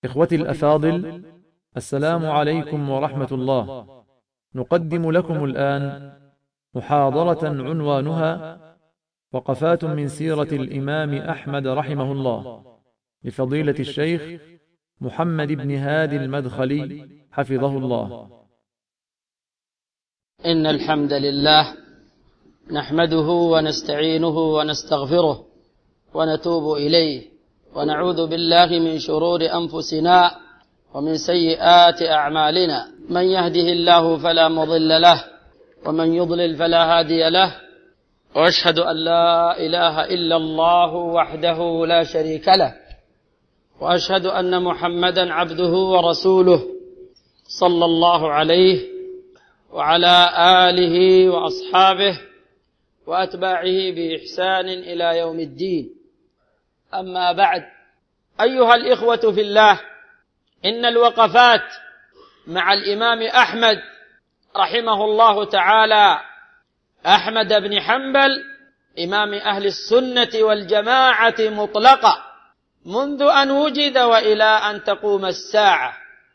إخوتي الأفاضل، السلام عليكم ورحمة الله. نقدم لكم الآن محاضرة عنوانها وقفات من سيرة الإمام أحمد رحمه الله، لفضيلة الشيخ محمد بن هادي المدخلي حفظه الله. إن الحمد لله نحمده ونستعينه ونستغفره ونتوب إليه، ونعوذ بالله من شرور أنفسنا ومن سيئات أعمالنا. من يهده الله فلا مضل له، ومن يضلل فلا هادي له، وأشهد أن لا إله إلا الله وحده لا شريك له، وأشهد أن محمدا عبده ورسوله صلى الله عليه وعلى آله وأصحابه وأتباعه بإحسان إلى يوم الدين. أما بعد، أيها الإخوة في الله، إن الوقفات مع الإمام أحمد رحمه الله تعالى، أحمد بن حنبل إمام أهل السنة والجماعة مطلقة منذ أن وجد وإلى أن تقوم الساعة.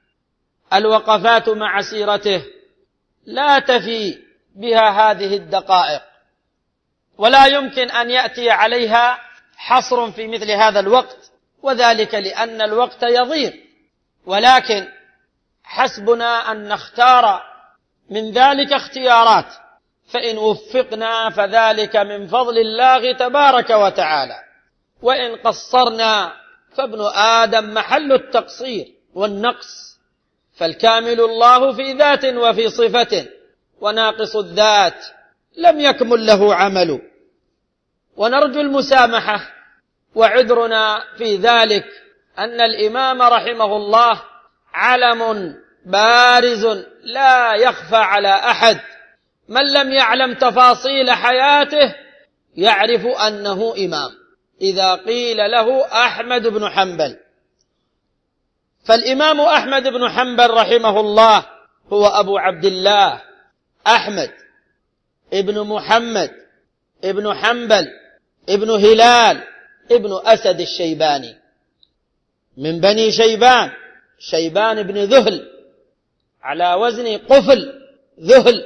الوقفات مع سيرته لا تفي بها هذه الدقائق، ولا يمكن أن يأتي عليها حصر في مثل هذا الوقت، وذلك لأن الوقت يضيق، ولكن حسبنا أن نختار من ذلك اختيارات، فإن وفقنا فذلك من فضل الله تبارك وتعالى، وإن قصرنا فابن آدم محل التقصير والنقص، فالكامل الله في ذات وفي صفة، وناقص الذات لم يكمل له عمل. ونرجو المسامحة، وعذرنا في ذلك أن الإمام رحمه الله علم بارز لا يخفى على أحد. من لم يعلم تفاصيل حياته يعرف أنه إمام إذا قيل له أحمد بن حنبل. فالإمام أحمد بن حنبل رحمه الله هو أبو عبد الله أحمد ابن محمد ابن حنبل ابن هلال ابن أسد الشيباني، من بني شيبان، شيبان بن ذهل على وزن قفل ذهل،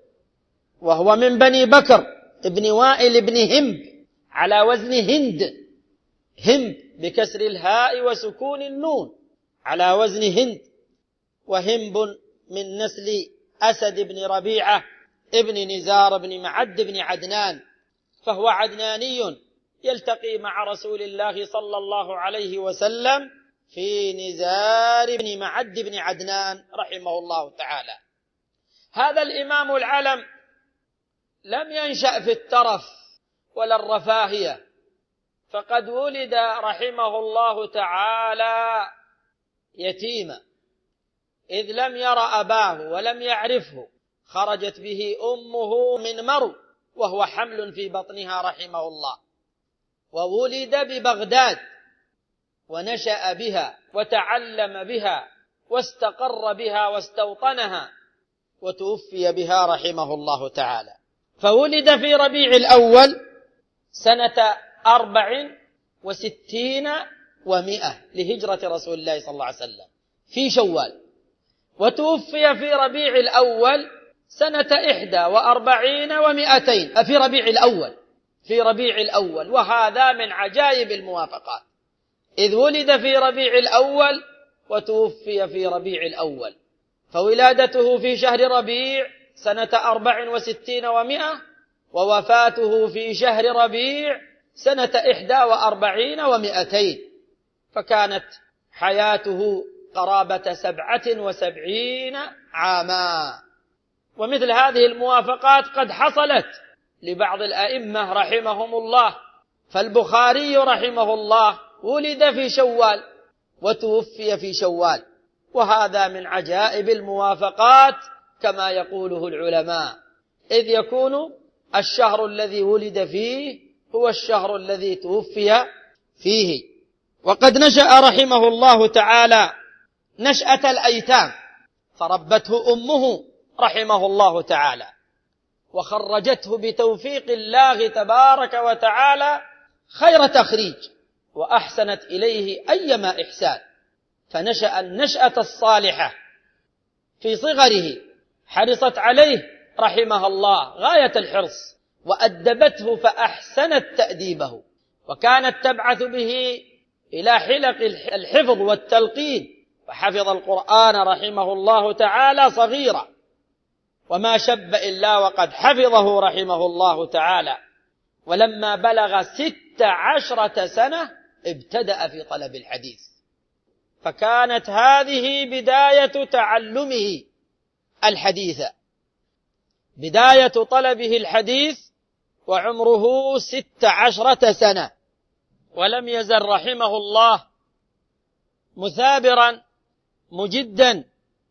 وهو من بني بكر ابن وائل بن همب على وزن هند، همب بكسر الهاء وسكون النون على وزن هند. وهمب من نسل أسد بن ربيعة ابن نزار بن معد بن عدنان، فهو عدناني يلتقي مع رسول الله صلى الله عليه وسلم في نزار بن معد بن عدنان رحمه الله تعالى. هذا الإمام العلم لم ينشأ في الترف ولا الرفاهية، فقد ولد رحمه الله تعالى يتيما، إذ لم ير أباه ولم يعرفه، خرجت به أمه من مرو وهو حمل في بطنها رحمه الله، وولد ببغداد ونشأ بها وتعلم بها واستقر بها واستوطنها، وتوفي بها رحمه الله تعالى. فولد في ربيع الأول سنة 64 و100 لهجرة رسول الله صلى الله عليه وسلم في شوال، وتوفي في ربيع الأول سنة 41 و200 في ربيع الأول. وهذا من عجائب الموافقات، إذ ولد في ربيع الأول وتوفي في ربيع الأول، فولادته في شهر ربيع سنة 64 و100، ووفاته في شهر ربيع سنة 41 و200، فكانت حياته قرابة 77 عاما. ومثل هذه الموافقات قد حصلت لبعض الأئمة رحمهم الله، فالبخاري رحمه الله ولد في شوال وتوفي في شوال، وهذا من عجائب الموافقات كما يقوله العلماء، إذ يكون الشهر الذي ولد فيه هو الشهر الذي توفي فيه. وقد نشأ رحمه الله تعالى نشأة الأيتام، فربته أمه رحمه الله تعالى، وخرجته بتوفيق الله تبارك وتعالى خير تخريج، وأحسنت إليه أيما إحسان، فنشأ النشأة الصالحة في صغره، حرصت عليه رحمها الله غاية الحرص، وأدبته فأحسنت تأديبه، وكانت تبعث به إلى حلق الحفظ والتلقين، فحفظ القرآن رحمه الله تعالى صغيرا، وما شب إلا وقد حفظه رحمه الله تعالى. ولما بلغ 16 سنة ابتدأ في طلب الحديث، فكانت هذه بداية تعلمه الحديث، بداية طلبه الحديث وعمره 16 سنة. ولم يزل رحمه الله مثابرا مجدا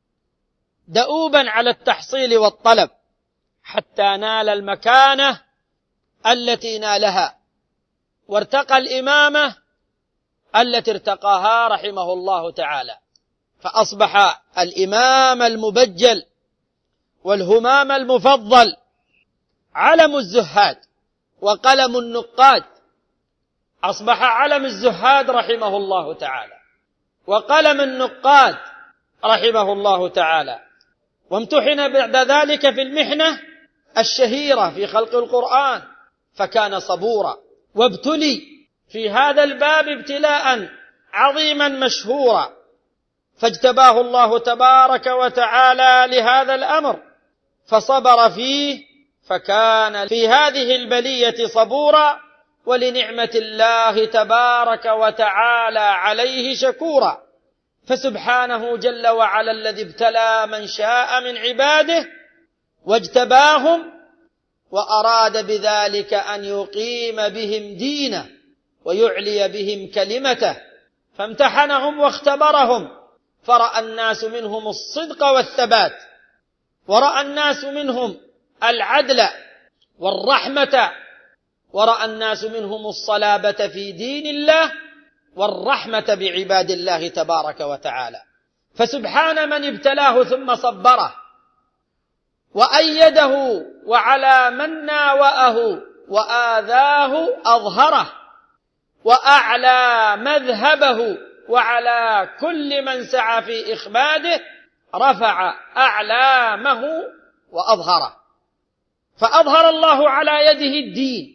دؤوبا على التحصيل والطلب، حتى نال المكانة التي نالها، وارتقى الإمامة التي ارتقاها رحمه الله تعالى، فأصبح الإمام المبجل والهمام المفضل، علم الزهاد وقلم النقاد. أصبح علم الزهاد رحمه الله تعالى وقلم النقاد رحمه الله تعالى. وامتحن بعد ذلك في المحنة الشهيرة في خلق القرآن، فكان صبورا، وابتلي في هذا الباب ابتلاء عظيما مشهورا، فاجتباه الله تبارك وتعالى لهذا الأمر فصبر فيه، فكان في هذه البلية صبورا، ولنعمة الله تبارك وتعالى عليه شكورا. فسبحانه جل وعلا الذي ابتلى من شاء من عباده واجتباهم، وأراد بذلك أن يقيم بهم دينه ويعلي بهم كلمته، فامتحنهم واختبرهم، فرأى الناس منهم الصدق والثبات، ورأى الناس منهم العدل والرحمة، ورأى الناس منهم الصلابة في دين الله والرحمة بعباد الله تبارك وتعالى. فسبحان من ابتلاه ثم صبره وأيده، وعلى من ناوأه وآذاه أظهره، وأعلى مذهبه، وعلى كل من سعى في إخماده رفع أعلامه وأظهره. فأظهر الله على يده الدين،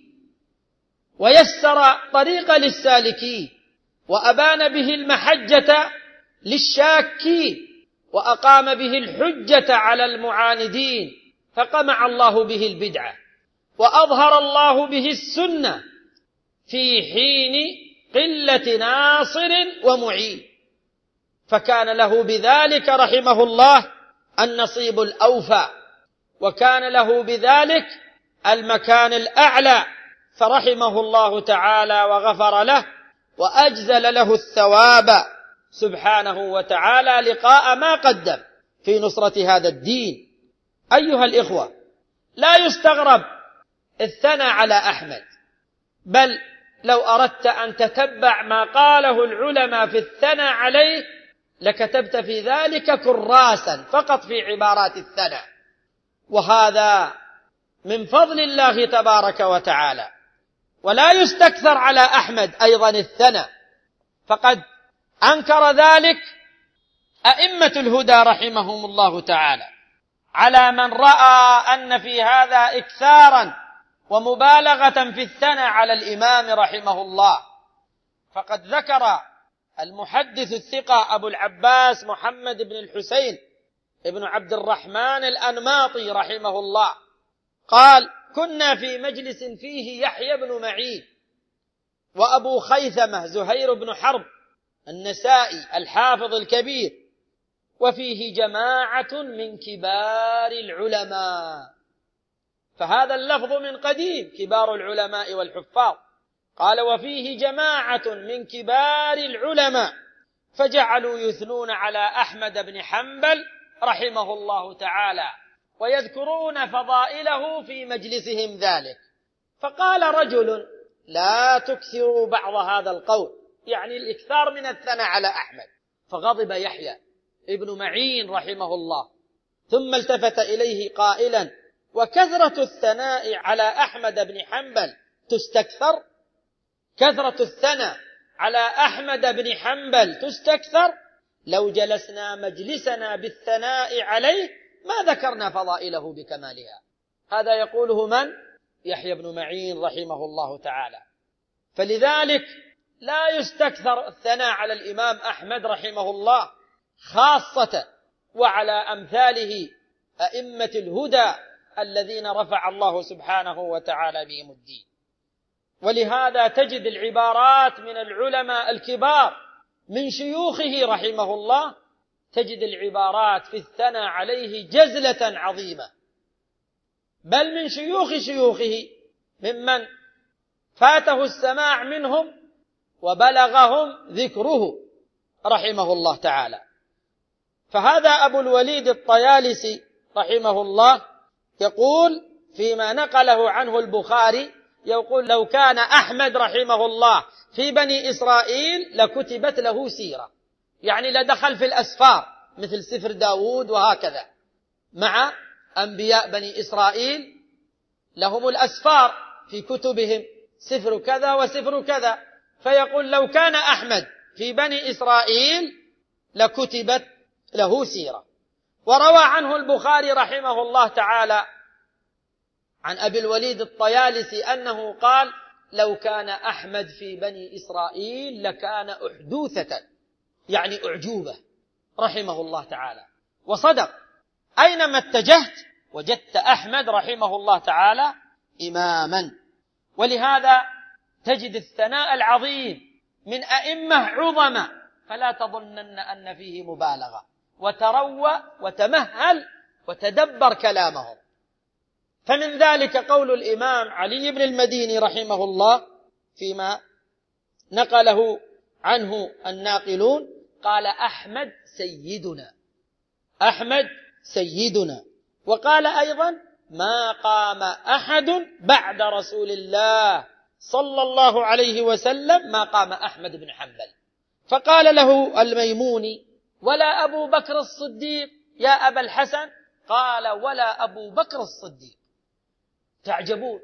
ويسر طريق للسالكين، وأبان به المحجة للشاكين، وأقام به الحجة على المعاندين، فقمع الله به البدعة، وأظهر الله به السنة في حين قلة ناصر ومعين، فكان له بذلك رحمه الله النصيب الأوفى، وكان له بذلك المكان الأعلى، فرحمه الله تعالى وغفر له وأجزل له الثواب سبحانه وتعالى لقاء ما قدم في نصرة هذا الدين. أيها الإخوة، لا يستغرب الثناء على أحمد، بل لو أردت أن تتبع ما قاله العلماء في الثناء عليه لكتبت في ذلك كراسا فقط في عبارات الثناء، وهذا من فضل الله تبارك وتعالى. ولا يستكثر على أحمد أيضا الثناء، فقد أنكر ذلك أئمة الهدى رحمهم الله تعالى على من رأى أن في هذا إكثارا ومبالغة في الثناء على الإمام رحمه الله. فقد ذكر المحدث الثقة أبو العباس محمد بن الحسين ابن عبد الرحمن الأنماطي رحمه الله قال: كنا في مجلس فيه يحيى بن معين وأبو خيثمة زهير بن حرب النسائي الحافظ الكبير، وفيه جماعة من كبار العلماء، فهذا اللفظ من قديم، كبار العلماء والحفاظ، قال: وفيه جماعة من كبار العلماء، فجعلوا يثنون على أحمد بن حنبل رحمه الله تعالى ويذكرون فضائله في مجلسهم ذلك. فقال رجل: لا تكثروا بعض هذا القول، يعني الإكثار من الثناء على أحمد. فغضب يحيى ابن معين رحمه الله، ثم التفت إليه قائلا: وكثرة الثناء على أحمد بن حنبل تستكثر؟ كثرة الثناء على أحمد بن حنبل تستكثر؟ لو جلسنا مجلسنا بالثناء عليه ما ذكرنا فضائله بكمالها. هذا يقوله من؟ يحيى بن معين رحمه الله تعالى. فلذلك لا يستكثر الثناء على الإمام أحمد رحمه الله خاصة وعلى أمثاله أئمة الهدى الذين رفع الله سبحانه وتعالى بهم الدين. ولهذا تجد العبارات من العلماء الكبار من شيوخه رحمه الله، تجد العبارات في الثناء عليه جزلة عظيمة، بل من شيوخه ممن فاته السماع منهم وبلغهم ذكره رحمه الله تعالى. فهذا أبو الوليد الطيالسي رحمه الله يقول فيما نقله عنه البخاري، يقول لو كان أحمد رحمه الله في بني إسرائيل لكتبت له سيرة، يعني لدخل في الأسفار مثل سفر داود وهكذا. مع أنبياء بني إسرائيل لهم الأسفار في كتبهم، سفر كذا وسفر كذا، فيقول لو كان أحمد في بني إسرائيل لكتبت له سيرة. وروى عنه البخاري رحمه الله تعالى عن أبي الوليد الطيالسي أنه قال لو كان أحمد في بني إسرائيل لكان أحدوثة، يعني أعجوبة رحمه الله تعالى. وصدق، أينما اتجهت وجدت أحمد رحمه الله تعالى إماما. ولهذا تجد الثناء العظيم من أئمة عظماء، فلا تظنن أن فيه مبالغة، وتروى وتمهل وتدبر كلامهم. فمن ذلك قول الإمام علي بن المديني رحمه الله فيما نقله عنه الناقلون، قال أحمد سيدنا، أحمد سيدنا. وقال أيضا ما قام أحد بعد رسول الله صلى الله عليه وسلم ما قام أحمد بن حنبل. فقال له الميموني ولا أبو بكر الصديق يا أبا الحسن؟ قال ولا أبو بكر الصديق. تعجبون،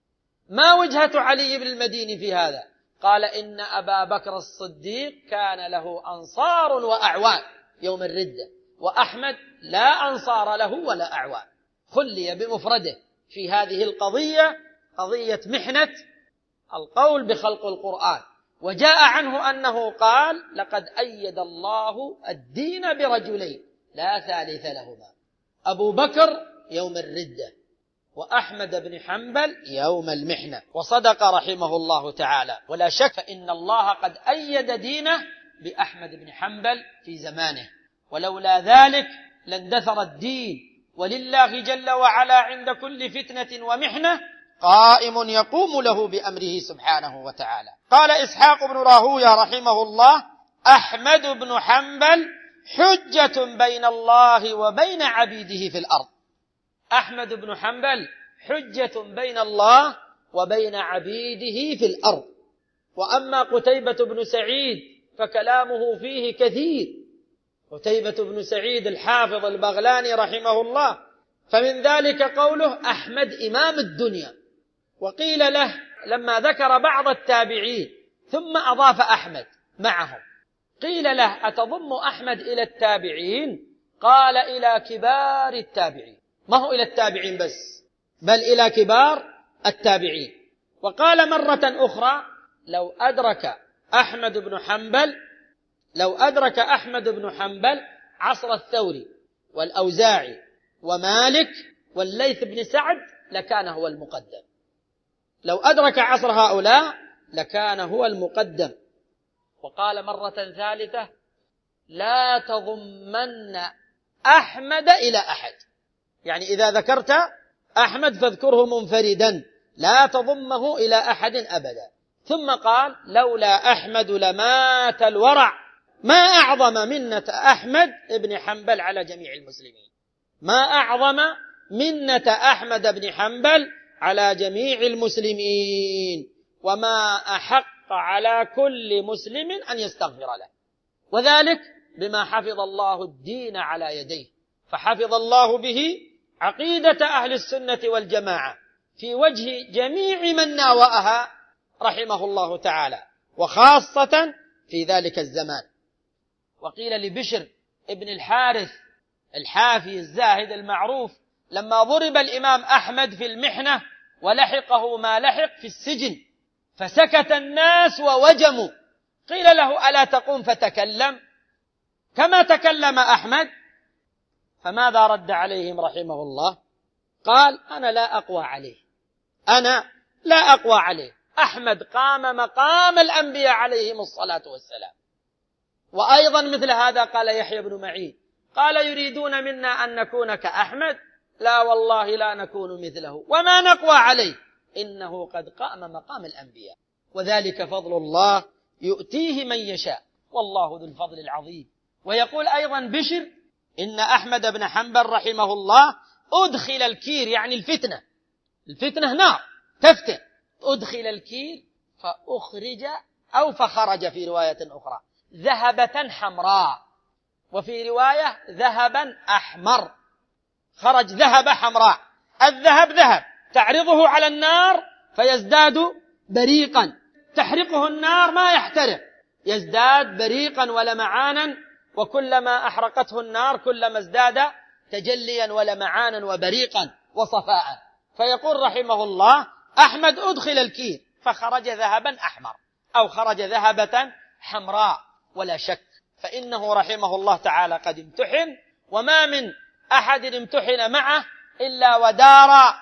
ما وجهة علي بن المديني في هذا؟ قال إن أبا بكر الصديق كان له أنصار وأعوان يوم الردة، وأحمد لا أنصار له ولا أعوان. خلي بمفرده في هذه القضية، قضية محنة القول بخلق القرآن. وجاء عنه أنه قال لقد أيد الله الدين برجلين لا ثالث لهما، أبو بكر يوم الردة وأحمد بن حنبل يوم المحنة. وصدق رحمه الله تعالى. ولا شك إن الله قد أيد دينه بأحمد بن حنبل في زمانه، ولولا ذلك لاندثر الدين. ولله جل وعلا عند كل فتنة ومحنة قائم يقوم له بأمره سبحانه وتعالى. قال إسحاق بن راهويه رحمه الله أحمد بن حنبل حجة بين الله وبين عبيده في الأرض. أحمد بن حنبل حجة بين الله وبين عبيده في الأرض. وأما قتيبة بن سعيد فكلامه فيه كثير. قتيبة بن سعيد الحافظ البغلاني رحمه الله، فمن ذلك قوله أحمد إمام الدنيا. وقيل له لما ذكر بعض التابعين ثم أضاف أحمد معهم، قيل له أتضم أحمد إلى التابعين؟ قال إلى كبار التابعين، ما هو إلى التابعين بس، بل إلى كبار التابعين. وقال مرة أخرى لو أدرك أحمد بن حنبل عصر الثوري والأوزاعي ومالك والليث بن سعد لكان هو المقدم. لو أدرك عصر هؤلاء لكان هو المقدم. وقال مرة ثالثة لا تضمن أحمد إلى أحد، يعني إذا ذكرت أحمد فاذكره منفردا لا تضمه إلى أحد أبدا. ثم قال لولا أحمد لمات الورع. ما أعظم منة أحمد بن حنبل على جميع المسلمين، ما أعظم منة أحمد بن حنبل على جميع المسلمين، وما أحق على كل مسلم أن يستغفر له، وذلك بما حفظ الله الدين على يديه. فحفظ الله به عقيدة أهل السنة والجماعة في وجه جميع من ناوأها رحمه الله تعالى، وخاصة في ذلك الزمان. وقيل لبشر ابن الحارث الحافي الزاهد المعروف لما ضرب الإمام أحمد في المحنة ولحقه ما لحق في السجن فسكت الناس ووجموا، قيل له: ألا تقوم فتكلم كما تكلم أحمد؟ فماذا رد عليهم رحمه الله؟ قال: أنا لا أقوى عليه. أحمد قام مقام الأنبياء عليهم الصلاة والسلام. وأيضا مثل هذا قال يحيى بن معين، قال: يريدون منا أن نكون كأحمد؟ لا والله لا نكون مثله وما نقوى عليه، إنه قد قام مقام الأنبياء، وذلك فضل الله يؤتيه من يشاء، والله ذو الفضل العظيم. ويقول أيضا بشر: إن أحمد بن حنبل رحمه الله أدخل الكير، يعني الفتنة نار تفتن، أدخل الكير فخرج في رواية أخرى ذهبة حمراء، وفي رواية ذهبا أحمر، خرج ذهبة حمراء. الذهب ذهب تعرضه على النار فيزداد بريقا، تحرقه النار ما يحترق، يزداد بريقا ولمعانا، وكلما أحرقته النار كلما ازداد تجليا ولمعانا وبريقا وصفاء. فيقول رحمه الله: أحمد أدخل الكير فخرج ذهبا أحمر، أو خرج ذهبة حمراء. ولا شك فإنه رحمه الله تعالى قد امتحن، وما من أحد امتحن معه إلا ودار،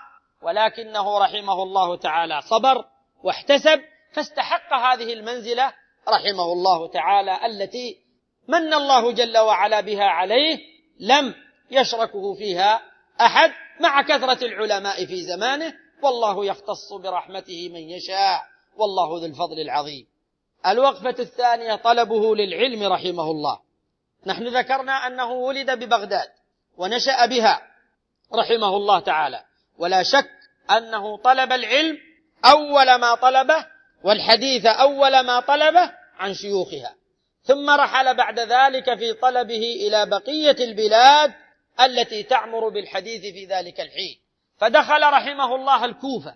ولكنه رحمه الله تعالى صبر واحتسب فاستحق هذه المنزلة رحمه الله تعالى التي من الله جل وعلا بها عليه، لم يشركه فيها أحد، مع كثرة العلماء في زمانه، والله يختص برحمته من يشاء، والله ذو الفضل العظيم. الوقفة الثانية طلبه للعلم رحمه الله. نحن ذكرنا أنه ولد ببغداد ونشأ بها رحمه الله تعالى، ولا شك أنه طلب العلم أول ما طلبه، والحديث أول ما طلبه عن شيوخها، ثم رحل بعد ذلك في طلبه إلى بقية البلاد التي تعمر بالحديث في ذلك الحين، فدخل رحمه الله الكوفة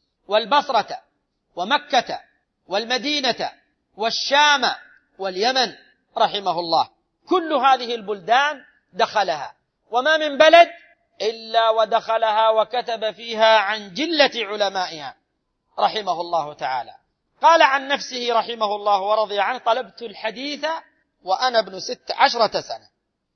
والبصرة ومكة والمدينة والشام واليمن رحمه الله، كل هذه البلدان دخلها، وما من بلد إلا ودخلها وكتب فيها عن جلة علمائها رحمه الله تعالى. قال عن نفسه رحمه الله ورضي عنه: طلبت الحديث وأنا ابن 16 سنة،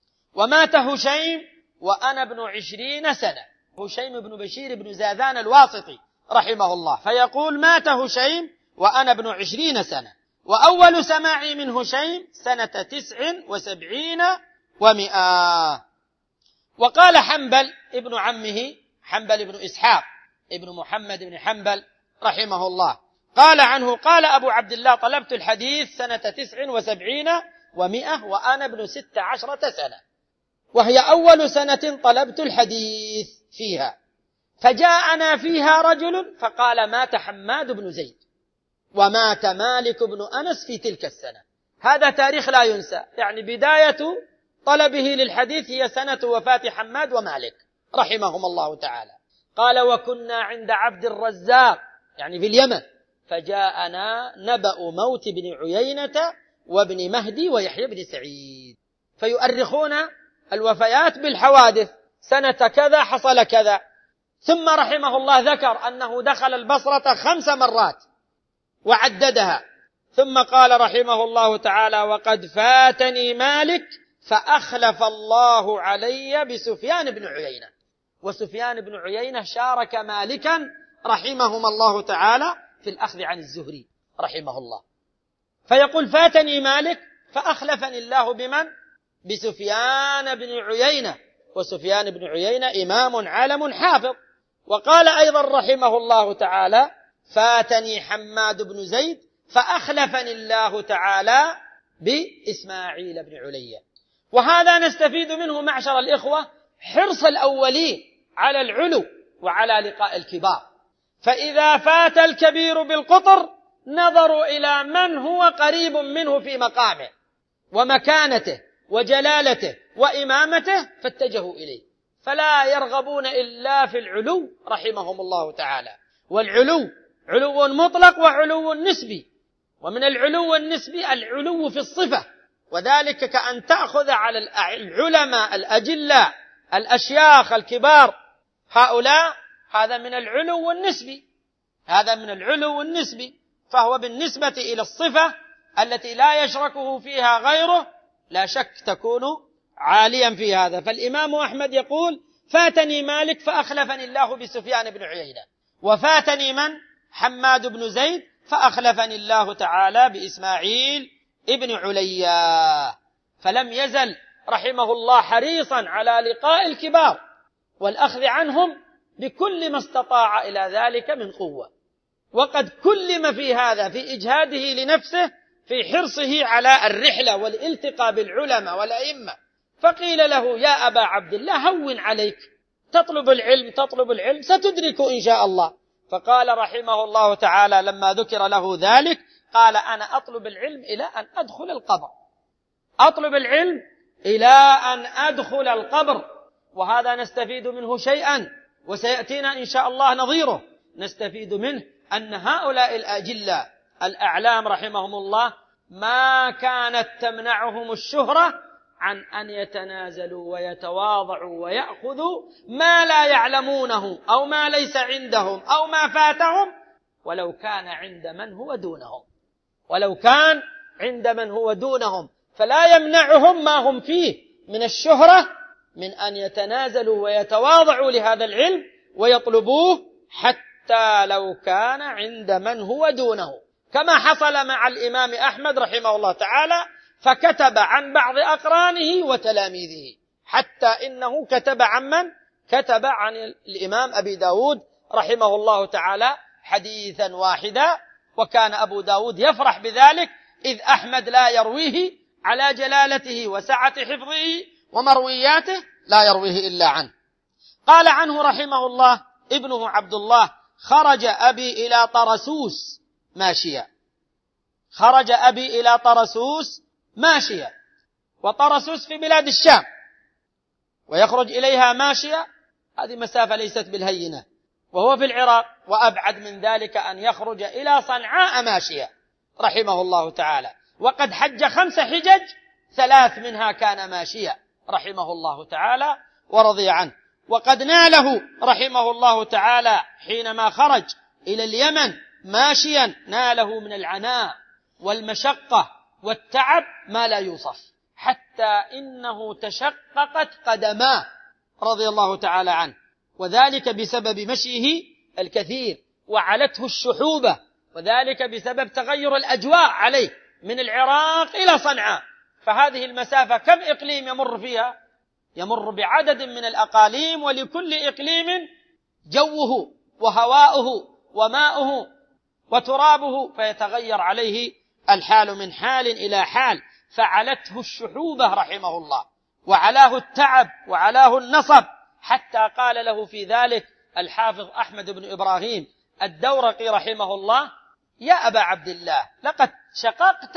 ومات هشيم وأنا ابن 20 سنة. هشيم بن بشير بن زاذان الواسطي رحمه الله، فيقول: مات هشيم وأنا ابن 20 سنة، وأول سماعي من هشيم سنة 79 و100. وقال حنبل ابن عمه، حنبل بن إسحاق ابن محمد بن حنبل رحمه الله، قال عنه: قال أبو عبد الله: طلبت الحديث سنة 79 و100 وأنا ابن 16 سنة، وهي أول سنة طلبت الحديث فيها، فجاءنا فيها رجل فقال: مات حماد بن زيد ومات مالك بن أنس في تلك السنة. هذا تاريخ لا ينسى، يعني بداية طلبه للحديث هي سنة وفاة حماد ومالك رحمهم الله تعالى. قال: وكنا عند عبد الرزاق، يعني في اليمن، فجاءنا نبأ موت بن عيينة وابن مهدي ويحيى بن سعيد، فيؤرخون الوفيات بالحوادث، سنة كذا حصل كذا. ثم رحمه الله ذكر أنه دخل البصرة 5 مرات وعددها، ثم قال رحمه الله تعالى: وقد فاتني مالك فأخلف الله علي بسفيان بن عيينة. وسفيان بن عيينة شارك مالكا رحمهما الله تعالى في الأخذ عن الزهري رحمه الله. فيقول: فاتني مالك فأخلفني الله بمن؟ بسفيان بن عيينة، وسفيان بن عيينة إمام عالم حافظ. وقال أيضا رحمه الله تعالى: فاتني حماد بن زيد فأخلفني الله تعالى بإسماعيل بن عليا. وهذا نستفيد منه معشر الإخوة حرص الأولين على العلو وعلى لقاء الكبار، فإذا فات الكبير بالقطر نظروا إلى من هو قريب منه في مقامه ومكانته وجلالته وإمامته فاتجهوا إليه، فلا يرغبون إلا في العلو رحمهم الله تعالى. والعلو علو مطلق وعلو نسبي، ومن العلو النسبي العلو في الصفة وذلك كأن تأخذ على العلماء الأجلاء الأشياخ الكبار هؤلاء، هذا من العلو النسبي، هذا من العلو النسبي، فهو بالنسبة إلى الصفة التي لا يشركه فيها غيره لا شك تكون عاليا في هذا. فالإمام أحمد يقول: فاتني مالك فأخلفني الله بسفيان بن عيينة، وفاتني من؟ حماد بن زيد، فأخلفني الله تعالى بإسماعيل ابن عليا. فلم يزل رحمه الله حريصا على لقاء الكبار والأخذ عنهم بكل ما استطاع إلى ذلك من قوة، وقد كلم في هذا في إجهاده لنفسه في حرصه على الرحلة والالتقاء بالعلماء والأئمة. فقيل له: يا أبا عبد الله، هون عليك، تطلب العلم ستدرك إن شاء الله. فقال رحمه الله تعالى لما ذكر له ذلك، قال: أنا أطلب العلم إلى أن أدخل القبر، أطلب العلم إلى أن أدخل القبر. وهذا نستفيد منه شيئا وسيأتينا إن شاء الله نظيره. نستفيد منه أن هؤلاء الأجلاء الأعلام رحمهم الله ما كانت تمنعهم الشهرة عن أن يتنازلوا ويتواضعوا ويأخذوا ما لا يعلمونه أو ما ليس عندهم أو ما فاتهم، ولو كان عند من هو دونهم، ولو كان عند من هو دونهم، فلا يمنعهم ما هم فيه من الشهرة من أن يتنازلوا ويتواضعوا لهذا العلم ويطلبوه حتى لو كان عند من هو دونه، كما حصل مع الإمام أحمد رحمه الله تعالى، فكتب عن بعض أقرانه وتلاميذه، حتى إنه كتب عن من؟ كتب عن الإمام أبي داود رحمه الله تعالى حديثا واحدا، وكان أبو داود يفرح بذلك، إذ أحمد لا يرويه على جلالته وسعة حفظه ومروياته، لا يرويه إلا عنه. قال عنه رحمه الله ابنه عبد الله: خرج أبي إلى طرسوس ماشيا، خرج أبي إلى طرسوس ماشيا، وطرسوس في بلاد الشام، ويخرج إليها ماشيا، هذه مسافة ليست بالهينة، وهو في العراق، وأبعد من ذلك أن يخرج إلى صنعاء ماشيا رحمه الله تعالى، وقد حج 5 حجج 3 منها كان ماشيا رحمه الله تعالى ورضي عنه. وقد ناله رحمه الله تعالى حينما خرج إلى اليمن ماشيا، ناله من العناء والمشقة والتعب ما لا يوصف، حتى إنه تشققت قدماه رضي الله تعالى عنه، وذلك بسبب مشيه الكثير، وعلته الشحوبة، وذلك بسبب تغير الأجواء عليه من العراق إلى صنعاء. فهذه المسافة كم إقليم يمر فيها؟ يمر بعدد من الأقاليم، ولكل إقليم جوه وهواؤه وماؤه وترابه، فيتغير عليه الحال من حال إلى حال، فعلته الشحوبة رحمه الله، وعلاه التعب وعلاه النصب، حتى قال له في ذلك الحافظ أحمد بن إبراهيم الدورقي رحمه الله: يا أبا عبد الله، لقد شققت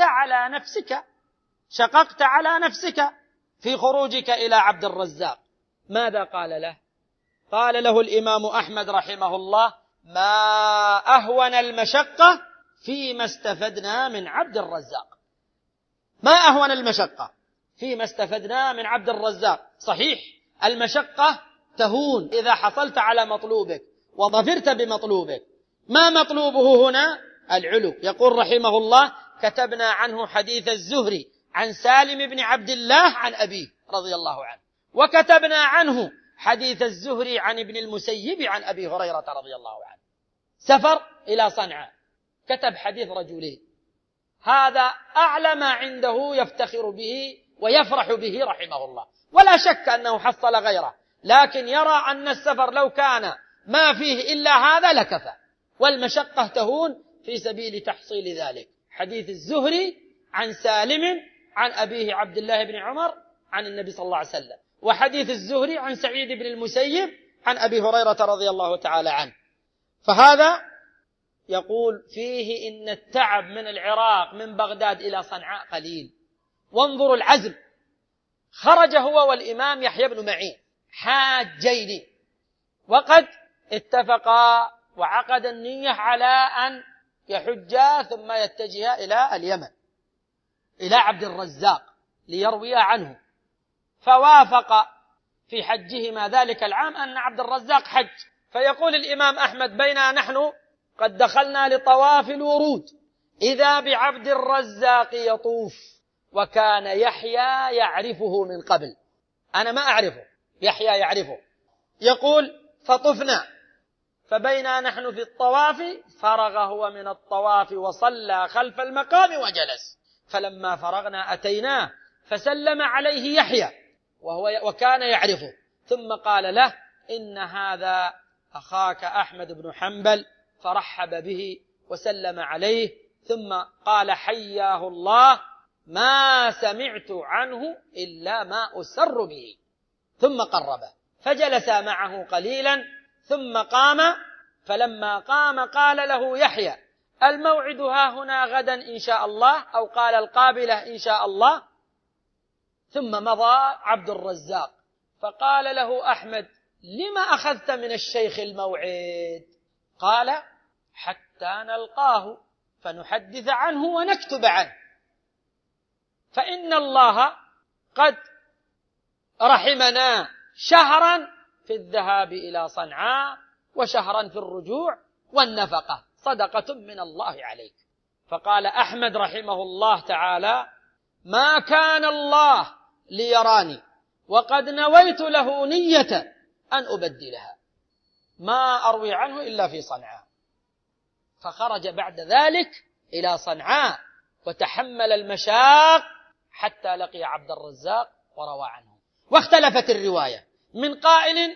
على نفسك في خروجك إلى عبد الرزاق. ماذا قال له؟ قال له الإمام أحمد رحمه الله: ما أهون المشقة فيما استفدنا من عبد الرزاق. ما أهون المشقة فيما استفدنا من عبد الرزاق. صحيح المشقة تهون إذا حصلت على مطلوبك وظفرت بمطلوبك. ما مطلوبه هنا؟ العلو. يقول رحمه الله: كتبنا عنه حديث الزهري عن سالم بن عبد الله عن أبيه رضي الله عنه، وكتبنا عنه حديث الزهري عن ابن المسيب عن أبي هريرة رضي الله عنه. سفر إلى صنعاء، كتب حديث رجلين، هذا أعلى ما عنده يفتخر به ويفرح به رحمه الله، ولا شك أنه حصل غيره، لكن يرى أن السفر لو كان ما فيه إلا هذا لكفى، والمشقة تهون في سبيل تحصيل ذلك. حديث الزهري عن سالم عن أبيه عبد الله بن عمر عن النبي صلى الله عليه وسلم، وحديث الزهري عن سعيد بن المسيب عن أبي هريرة رضي الله تعالى عنه. فهذا يقول فيه إن التعب من العراق من بغداد إلى صنعاء قليل. وانظروا العزم، خرج هو والإمام يحيى بن معين حاجين، وقد اتفقا وعقد النية على أن يحجا ثم يتجها إلى اليمن إلى عبد الرزاق ليروي عنه، فوافق في حجهما ذلك العام أن عبد الرزاق حج. فيقول الإمام أحمد: بينا نحن قد دخلنا لطواف الورود إذا بعبد الرزاق يطوف، وكان يحيى يعرفه من قبل، أنا ما أعرفه، يحيى يعرفه. يقول: فطفنا، فبينا نحن في الطواف فرغ هو من الطواف وصلى خلف المقام وجلس، فلما فرغنا أتيناه فسلم عليه يحيى وكان يعرفه، ثم قال له: إن هذا أخاك أحمد بن حنبل، فرحب به وسلم عليه، ثم قال: حياه الله، ما سمعت عنه إلا ما أسر به، ثم قربه فجلس معه قليلا ثم قام، فلما قام قال له يحيى: الموعد ها هنا غدا إن شاء الله، أو قال القابلة إن شاء الله. ثم مضى عبد الرزاق، فقال له أحمد: لما أخذت من الشيخ الموعد؟ قال: حتى نلقاه فنحدث عنه ونكتب عنه، فإن الله قد رحمنا شهرا في الذهاب إلى صنعاء وشهرا في الرجوع، والنفقة صدقة من الله عليك. فقال أحمد رحمه الله تعالى: ما كان الله ليراني وقد نويت له نية أن أبدلها، ما أروي عنه إلا في صنعاء. فخرج بعد ذلك إلى صنعاء وتحمل المشاق حتى لقي عبد الرزاق وروى عنه. واختلفت الرواية، من قائل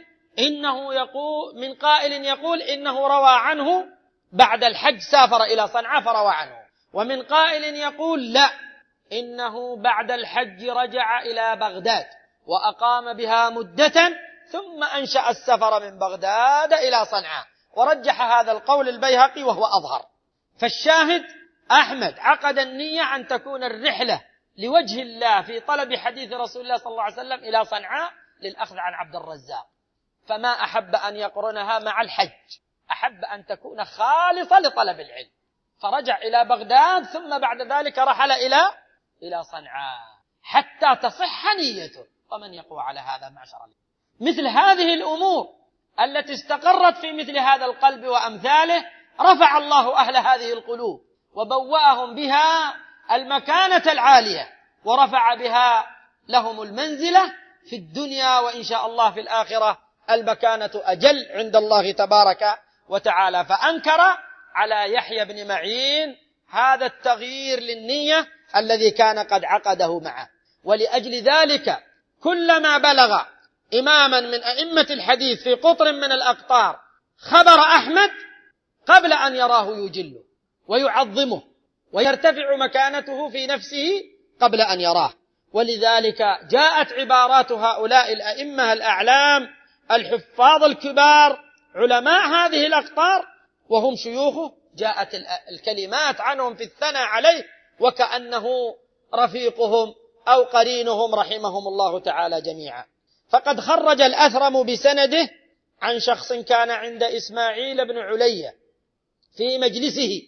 يقول إنه روى عنه بعد الحج، سافر إلى صنعاء فروى عنه، ومن قائل يقول لا، إنه بعد الحج رجع إلى بغداد وأقام بها مدة ثم أنشأ السفر من بغداد إلى صنعاء، ورجح هذا القول البيهقي وهو أظهر. فالشاهد: أحمد عقد النية أن تكون الرحلة لوجه الله في طلب حديث رسول الله صلى الله عليه وسلم إلى صنعاء للأخذ عن عبد الرزاق، فما أحب أن يقرنها مع الحج، أحب أن تكون خالصة لطلب العلم، فرجع إلى بغداد ثم بعد ذلك رحل إلى صنعاء حتى تصح نيته. ومن يقوى على هذا معشر مثل هذه الأمور التي استقرت في مثل هذا القلب وأمثاله، رفع الله أهل هذه القلوب وبوأهم بها المكانة العالية، ورفع بها لهم المنزلة في الدنيا، وإن شاء الله في الآخرة المكانة أجل عند الله تبارك وتعالى. فأنكر على يحيى بن معين هذا التغيير للنية الذي كان قد عقده معه. ولأجل ذلك كلما بلغ إماما من أئمة الحديث في قطر من الأقطار خبر أحمد قبل أن يراه يجله ويعظمه ويرتفع مكانته في نفسه قبل أن يراه. ولذلك جاءت عبارات هؤلاء الأئمة الأعلام الحفاظ الكبار علماء هذه الأقطار وهم شيوخه، جاءت الكلمات عنهم في الثناء عليه وكأنه رفيقهم أو قرينهم رحمهم الله تعالى جميعا. فقد خرج الأثرم بسنده عن شخص كان عند إسماعيل بن علية في مجلسه،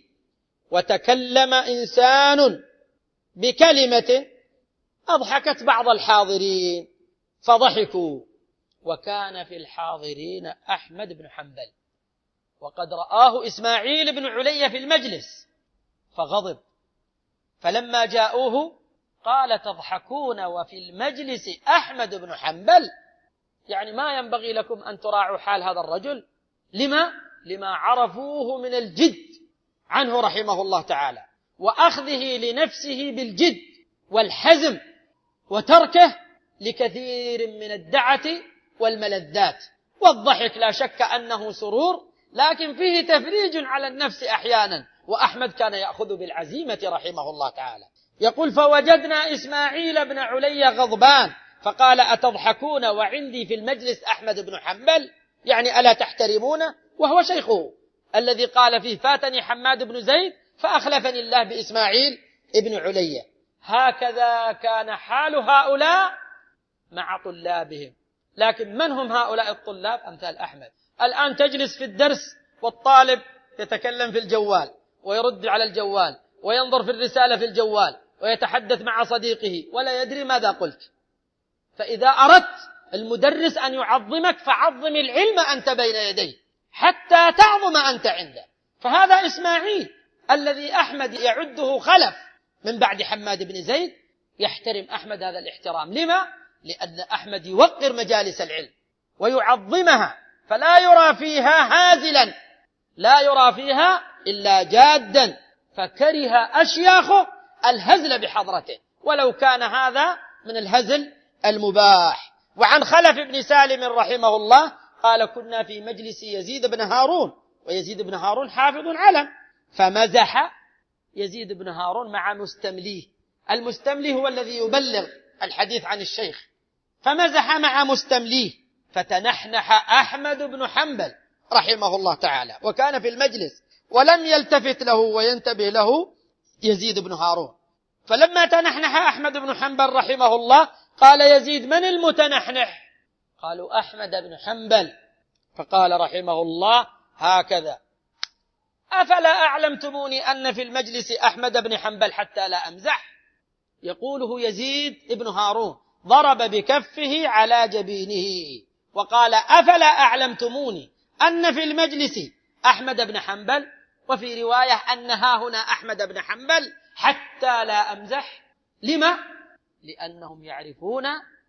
وتكلم إنسان بكلمة أضحكت بعض الحاضرين فضحكوا، وكان في الحاضرين أحمد بن حنبل، وقد رآه إسماعيل بن علية في المجلس فغضب، فلما جاءوه قال: تضحكون وفي المجلس أحمد بن حنبل؟ يعني ما ينبغي لكم أن تراعوا حال هذا الرجل. لما عرفوه من الجد عنه رحمه الله تعالى، وأخذه لنفسه بالجد والحزم، وتركه لكثير من الدعة والملذات. والضحك لا شك أنه سرور، لكن فيه تفريج على النفس أحيانا، وأحمد كان يأخذ بالعزيمة رحمه الله تعالى. يقول: فوجدنا إسماعيل بن علي غضبان فقال: أتضحكون وعندي في المجلس أحمد بن حنبل؟ يعني ألا تحترمونه؟ وهو شيخه الذي قال فيه: فاتني حماد بن زيد فأخلفني الله بإسماعيل بن علي. هكذا كان حال هؤلاء مع طلابهم. لكن من هم هؤلاء الطلاب؟ أمثال أحمد. الآن تجلس في الدرس والطالب يتكلم في الجوال ويرد على الجوال وينظر في الرسالة في الجوال ويتحدث مع صديقه ولا يدري ماذا قلت. فإذا أردت المدرس أن يعظمك فعظم العلم أنت بين يديه حتى تعظم أنت عنده. فهذا إسماعيل الذي أحمد يعده خلف من بعد حماد بن زيد يحترم أحمد هذا الاحترام. لما؟ لأن أحمد يوقر مجالس العلم ويعظمها، فلا يرى فيها هازلا، لا يرى فيها إلا جادا، فكره أشياخه الهزل بحضرته ولو كان هذا من الهزل المباح. وعن خلف بن سالم رحمه الله قال: كنا في مجلس يزيد بن هارون، ويزيد بن هارون حافظ علم، فمزح يزيد بن هارون مع مستمليه. المستملي هو الذي يبلغ الحديث عن الشيخ، فمزح مع مستمليه، فتنحنح أحمد بن حنبل رحمه الله تعالى وكان في المجلس ولم يلتفت له وينتبه له يزيد بن هارون. فلما تنحنح أحمد بن حنبل رحمه الله قال يزيد: من المتنحنح؟ قالوا: أحمد بن حنبل. فقال رحمه الله هكذا: أفلا أعلمتموني أن في المجلس أحمد بن حنبل حتى لا أمزح؟ يقوله يزيد بن هارون، ضرب بكفه على جبينه وقال: أفلا أعلمتموني أن في المجلس أحمد بن حنبل، وفي رواية أنها هنا أحمد بن حنبل حتى لا أمزح. لما؟ لأنهم يعرفون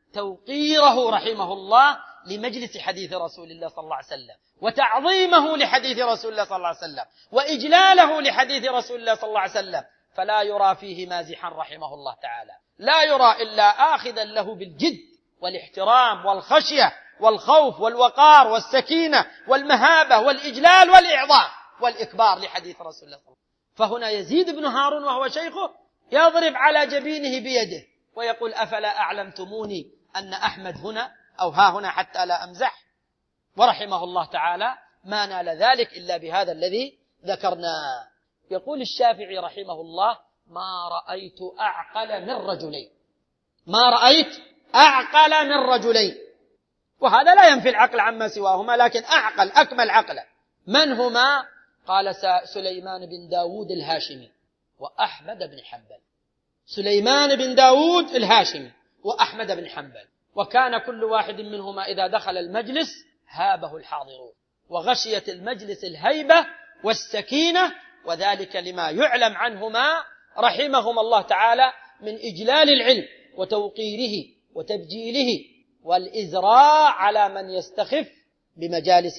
توقيره رحمه الله لمجلس حديث رسول الله صلى الله عليه وسلم، وتعظيمه لحديث رسول الله صلى الله عليه وسلم، وإجلاله لحديث رسول الله صلى الله عليه وسلم، فلا يرى فيه مازحا رحمه الله تعالى، لا يرى إلا آخذا له بالجد والاحترام والخشية والخوف والوقار والسكينة والمهابة والإجلال والإعظام والإكبار لحديث رسول الله صلى الله عليه وسلم. فهنا يزيد بن هارون وهو شيخه يضرب على جبينه بيده ويقول: أفلا أعلمتموني أن أحمد هنا أو ها هنا حتى لا أمزح؟ ورحمه الله تعالى ما نال ذلك إلا بهذا الذي ذكرناه. يقول الشافعي رحمه الله: ما رأيت أعقل من رجلين، ما رأيت أعقل من رجلين. وهذا لا ينفي العقل عما سواهما، لكن أعقل أكمل عقلا. من هما؟ قال: سليمان بن داود الهاشمي وأحمد بن حنبل. سليمان بن داود الهاشمي وأحمد بن حنبل، وكان كل واحد منهما إذا دخل المجلس هابه الحاضرون، وغشيت المجلس الهيبة والسكينة، وذلك لما يعلم عنهما رحمهما الله تعالى من إجلال العلم وتوقيره وتبجيله والإزراء على من يستخف بمجالس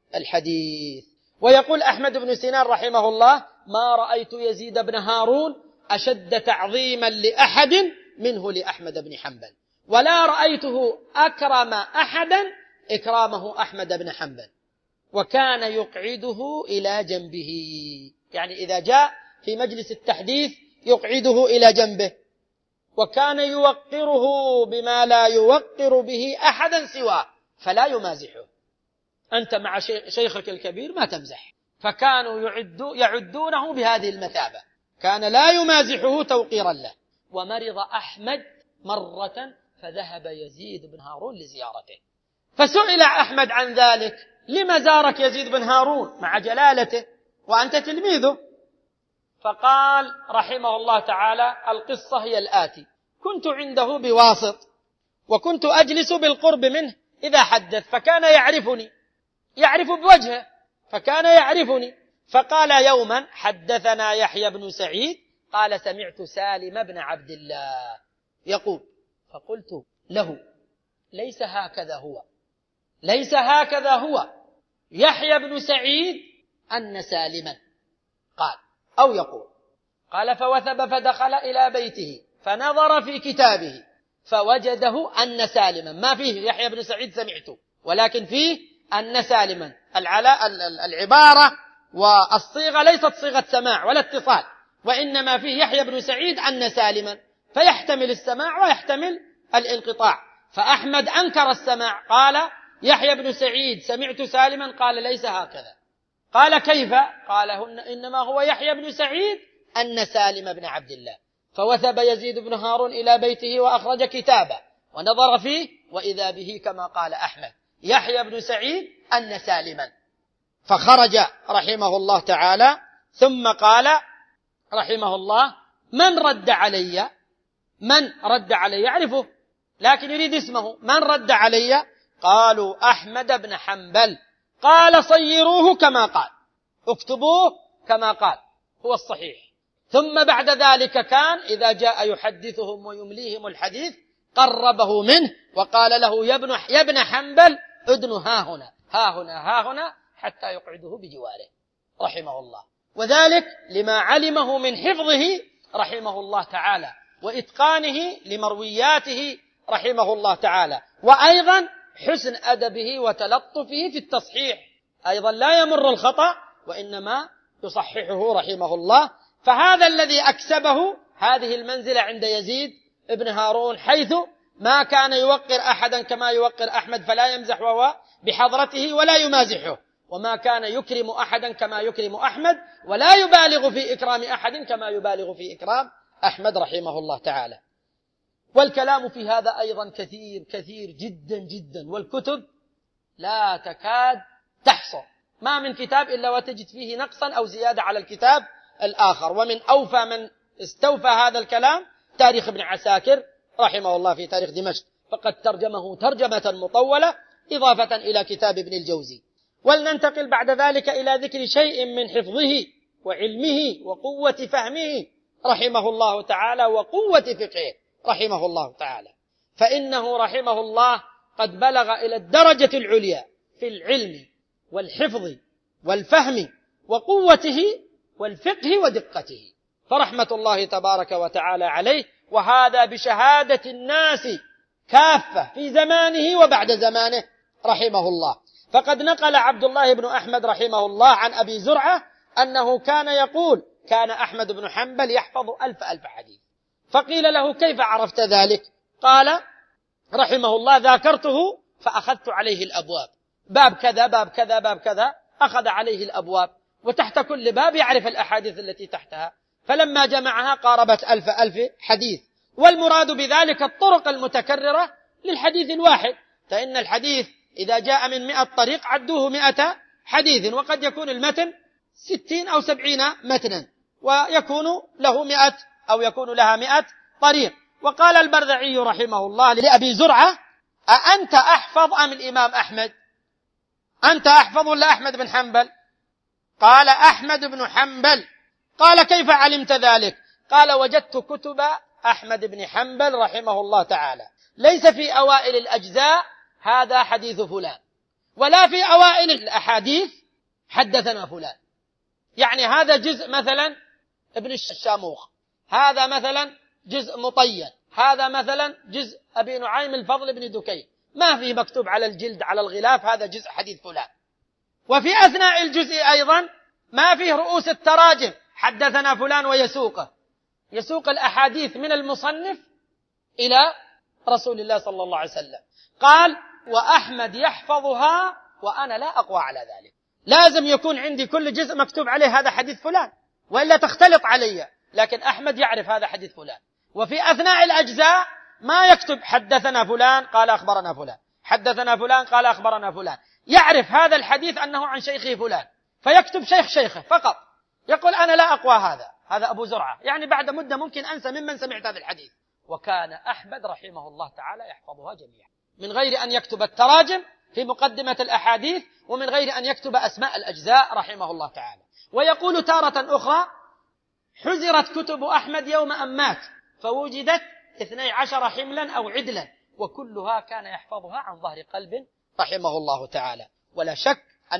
الحديث. ويقول أحمد بن سنان رحمه الله: ما رأيت يزيد بن هارون أشد تعظيما لأحد منه لأحمد بن حنبل، ولا رأيته أكرم أحدا إكرامه أحمد بن حنبل، وكان يقعده إلى جنبه، يعني إذا جاء في مجلس التحديث يقعده إلى جنبه، وكان يوقره بما لا يوقر به أحدا سواه، فلا يمازحه. أنت مع شيخك الكبير ما تمزح، فكانوا يعدونه بهذه المثابة، كان لا يمازحه توقيرا له. ومرض أحمد مرة فذهب يزيد بن هارون لزيارته، فسئل أحمد عن ذلك: لما زارك يزيد بن هارون مع جلالته وأنت تلميذه؟ فقال رحمه الله تعالى: القصة هي الآتي: كنت عنده بواسط، وكنت أجلس بالقرب منه إذا حدث، فكان يعرف بوجهه، فكان يعرفني. فقال يوما: حدثنا يحيى بن سعيد قال: سمعت سالم بن عبد الله يقول. فقلت له: ليس هكذا هو يحيى بن سعيد أن سالما قال أو يقول. قال: فوثب فدخل إلى بيته فنظر في كتابه فوجده أن سالما، ما فيه يحيى بن سعيد سمعته، ولكن فيه أن سالما. العبارة والصيغة ليست صيغة سماع ولا اتصال، وإنما فيه يحيى بن سعيد أن سالما، فيحتمل السماع ويحتمل الانقطاع. فأحمد أنكر السماع، قال: يحيى بن سعيد سمعت سالما، قال: ليس هكذا. قال: كيف؟ قال: إنما هو يحيى بن سعيد أن سالم بن عبد الله. فوثب يزيد بن هارون إلى بيته وأخرج كتابه ونظر فيه، وإذا به كما قال أحمد: يحيى بن سعيد أن سالما. فخرج رحمه الله تعالى، ثم قال رحمه الله: من رد علي من رد علي؟ يعرفه لكن يريد اسمه. من رد علي؟ قالوا أحمد بن حنبل. قال صيروه كما قال، اكتبوه كما قال، هو الصحيح. ثم بعد ذلك كان إذا جاء يحدثهم ويمليهم الحديث قربه منه وقال له يا ابن حنبل ادن ها هنا ها هنا ها هنا حتى يقعده بجواره رحمه الله. وذلك لما علمه من حفظه رحمه الله تعالى وإتقانه لمروياته رحمه الله تعالى، وأيضا حسن أدبه وتلطفه في التصحيح، أيضا لا يمر الخطأ وإنما يصححه رحمه الله. فهذا الذي أكسبه هذه المنزلة عند يزيد ابن هارون، حيث ما كان يوقر أحدا كما يوقر أحمد فلا يمزح وهو بحضرته ولا يمازحه، وما كان يكرم أحدا كما يكرم أحمد ولا يبالغ في إكرام أحد كما يبالغ في إكرام أحمد رحمه الله تعالى. والكلام في هذا أيضا كثير كثير جدا جدا، والكتب لا تكاد تحصى، ما من كتاب إلا وتجد فيه نقصا أو زيادة على الكتاب الآخر. ومن أوفى من استوفى هذا الكلام تاريخ ابن عساكر رحمه الله في تاريخ دمشق، فقد ترجمه ترجمة مطولة إضافة إلى كتاب ابن الجوزي. ولننتقل بعد ذلك إلى ذكر شيء من حفظه وعلمه وقوة فهمه رحمه الله تعالى وقوة فقهه رحمه الله تعالى. فإنه رحمه الله قد بلغ إلى الدرجة العليا في العلم والحفظ والفهم وقوته والفقه ودقته، فرحمة الله تبارك وتعالى عليه، وهذا بشهادة الناس كافة في زمانه وبعد زمانه رحمه الله. فقد نقل عبد الله بن أحمد رحمه الله عن أبي زرعة أنه كان يقول كان أحمد بن حنبل يحفظ 1000 حديث. فقيل له كيف عرفت ذلك؟ قال رحمه الله ذاكرته فأخذت عليه الأبواب، باب كذا باب كذا باب كذا، أخذ عليه الأبواب، وتحت كل باب يعرف الأحاديث التي تحتها، فلما جمعها قاربت 1000 حديث. والمراد بذلك الطرق المتكررة للحديث الواحد، فإن الحديث إذا جاء من 100 طريق عدوه 100 حديث، وقد يكون المتن 60 أو 70 متنا، ويكون له 100 أو يكون لها 100 طريق. وقال البرذعي رحمه الله لأبي زرعة أأنت أحفظ أم الإمام أحمد؟ أنت أحفظ ولا أحمد بن حنبل؟ قال أحمد بن حنبل. قال كيف علمت ذلك؟ قال وجدت كتب أحمد بن حنبل رحمه الله تعالى ليس في أوائل الأجزاء هذا حديث فلان، ولا في أوائل الأحاديث حدثنا فلان، يعني هذا جزء مثلا ابن الشاموخ، هذا مثلا جزء مطين، هذا مثلا جزء أبي نعيم الفضل بن دكين، ما فيه مكتوب على الجلد على الغلاف هذا جزء حديث فلان. وفي أثناء الجزء أيضا ما فيه رؤوس التراجم حدثنا فلان ويسوقه، يسوق الأحاديث من المصنف إلى رسول الله صلى الله عليه وسلم. قال وأحمد يحفظها وأنا لا أقوى على ذلك، لازم يكون عندي كل جزء مكتوب عليه هذا حديث فلان وإلا تختلط علي، لكن أحمد يعرف هذا حديث فلان. وفي أثناء الأجزاء ما يكتب حدثنا فلان قال أخبرنا فلان، حدثنا فلان قال أخبرنا فلان، يعرف هذا الحديث أنه عن شيخه فلان فيكتب شيخه فقط، يقول أنا لا أقوى هذا أبو زرعة، يعني بعد مدة ممكن أنسى ممن سمعت هذا الحديث. وكان أحمد رحمه الله تعالى يحفظها جميعا من غير أن يكتب التراجم في مقدمة الأحاديث ومن غير أن يكتب أسماء الأجزاء رحمه الله تعالى. ويقول تارة أخرى حزرت كتب أحمد يوم أن مات فوجدت 12 حملا أو عدلا، وكلها كان يحفظها عن ظهر قلب رحمه الله تعالى. ولا شك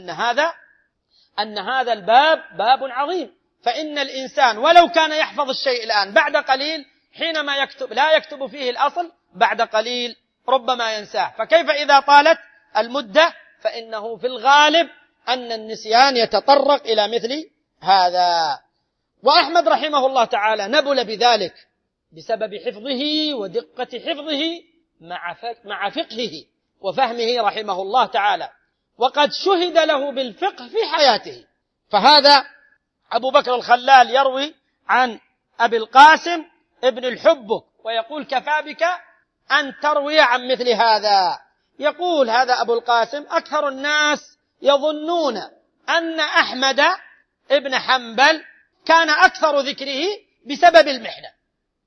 أن هذا الباب باب عظيم، فإن الإنسان ولو كان يحفظ الشيء الآن بعد قليل حينما يكتب لا يكتب فيه الأصل بعد قليل ربما ينساه، فكيف إذا طالت المدة؟ فإنه في الغالب أن النسيان يتطرق إلى مثل هذا. وأحمد رحمه الله تعالى نبل بذلك بسبب حفظه ودقة حفظه مع فقهه وفهمه رحمه الله تعالى، وقد شهد له بالفقه في حياته. فهذا أبو بكر الخلال يروي عن أبي القاسم ابن الحبك ويقول كفى بك أن تروي عن مثل هذا. يقول هذا أبو القاسم أكثر الناس يظنون أن أحمد ابن حنبل كان أكثر ذكره بسبب المحنة،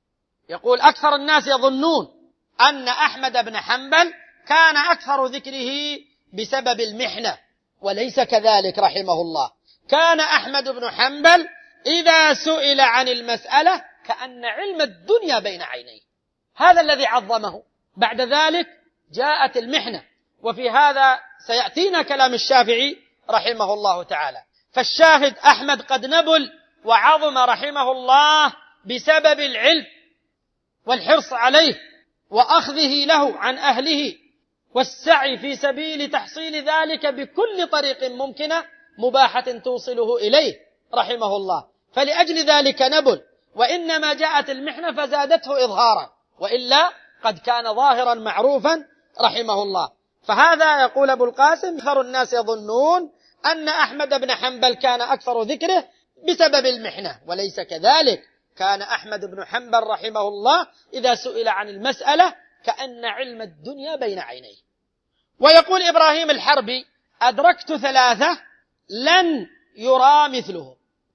يقول أكثر الناس يظنون أن أحمد بن حنبل كان أكثر ذكره بسبب المحنة، وليس كذلك رحمه الله. كان أحمد بن حنبل إذا سئل عن المسألة كأن علم الدنيا بين عينيه، هذا الذي عظمه. بعد ذلك جاءت المحنة، وفي هذا سيأتينا كلام الشافعي رحمه الله تعالى. فالشاهد أحمد قد نبل وعظم رحمه الله بسبب العلم والحرص عليه وأخذه له عن أهله والسعي في سبيل تحصيل ذلك بكل طريق ممكنة مباحة توصله إليه رحمه الله. فلأجل ذلك نبل، وإنما جاءت المحنة فزادته إظهارا، وإلا قد كان ظاهرا معروفا رحمه الله. فهذا يقول أبو القاسم أكثر الناس يظنون أن أحمد بن حنبل كان أكثر ذكره بسبب المحنة، وليس كذلك. كان أحمد بن حنبل رحمه الله إذا سئل عن المسألة كأن علم الدنيا بين عينيه. ويقول إبراهيم الحربي أدركت 3 لن يرى مثلهم،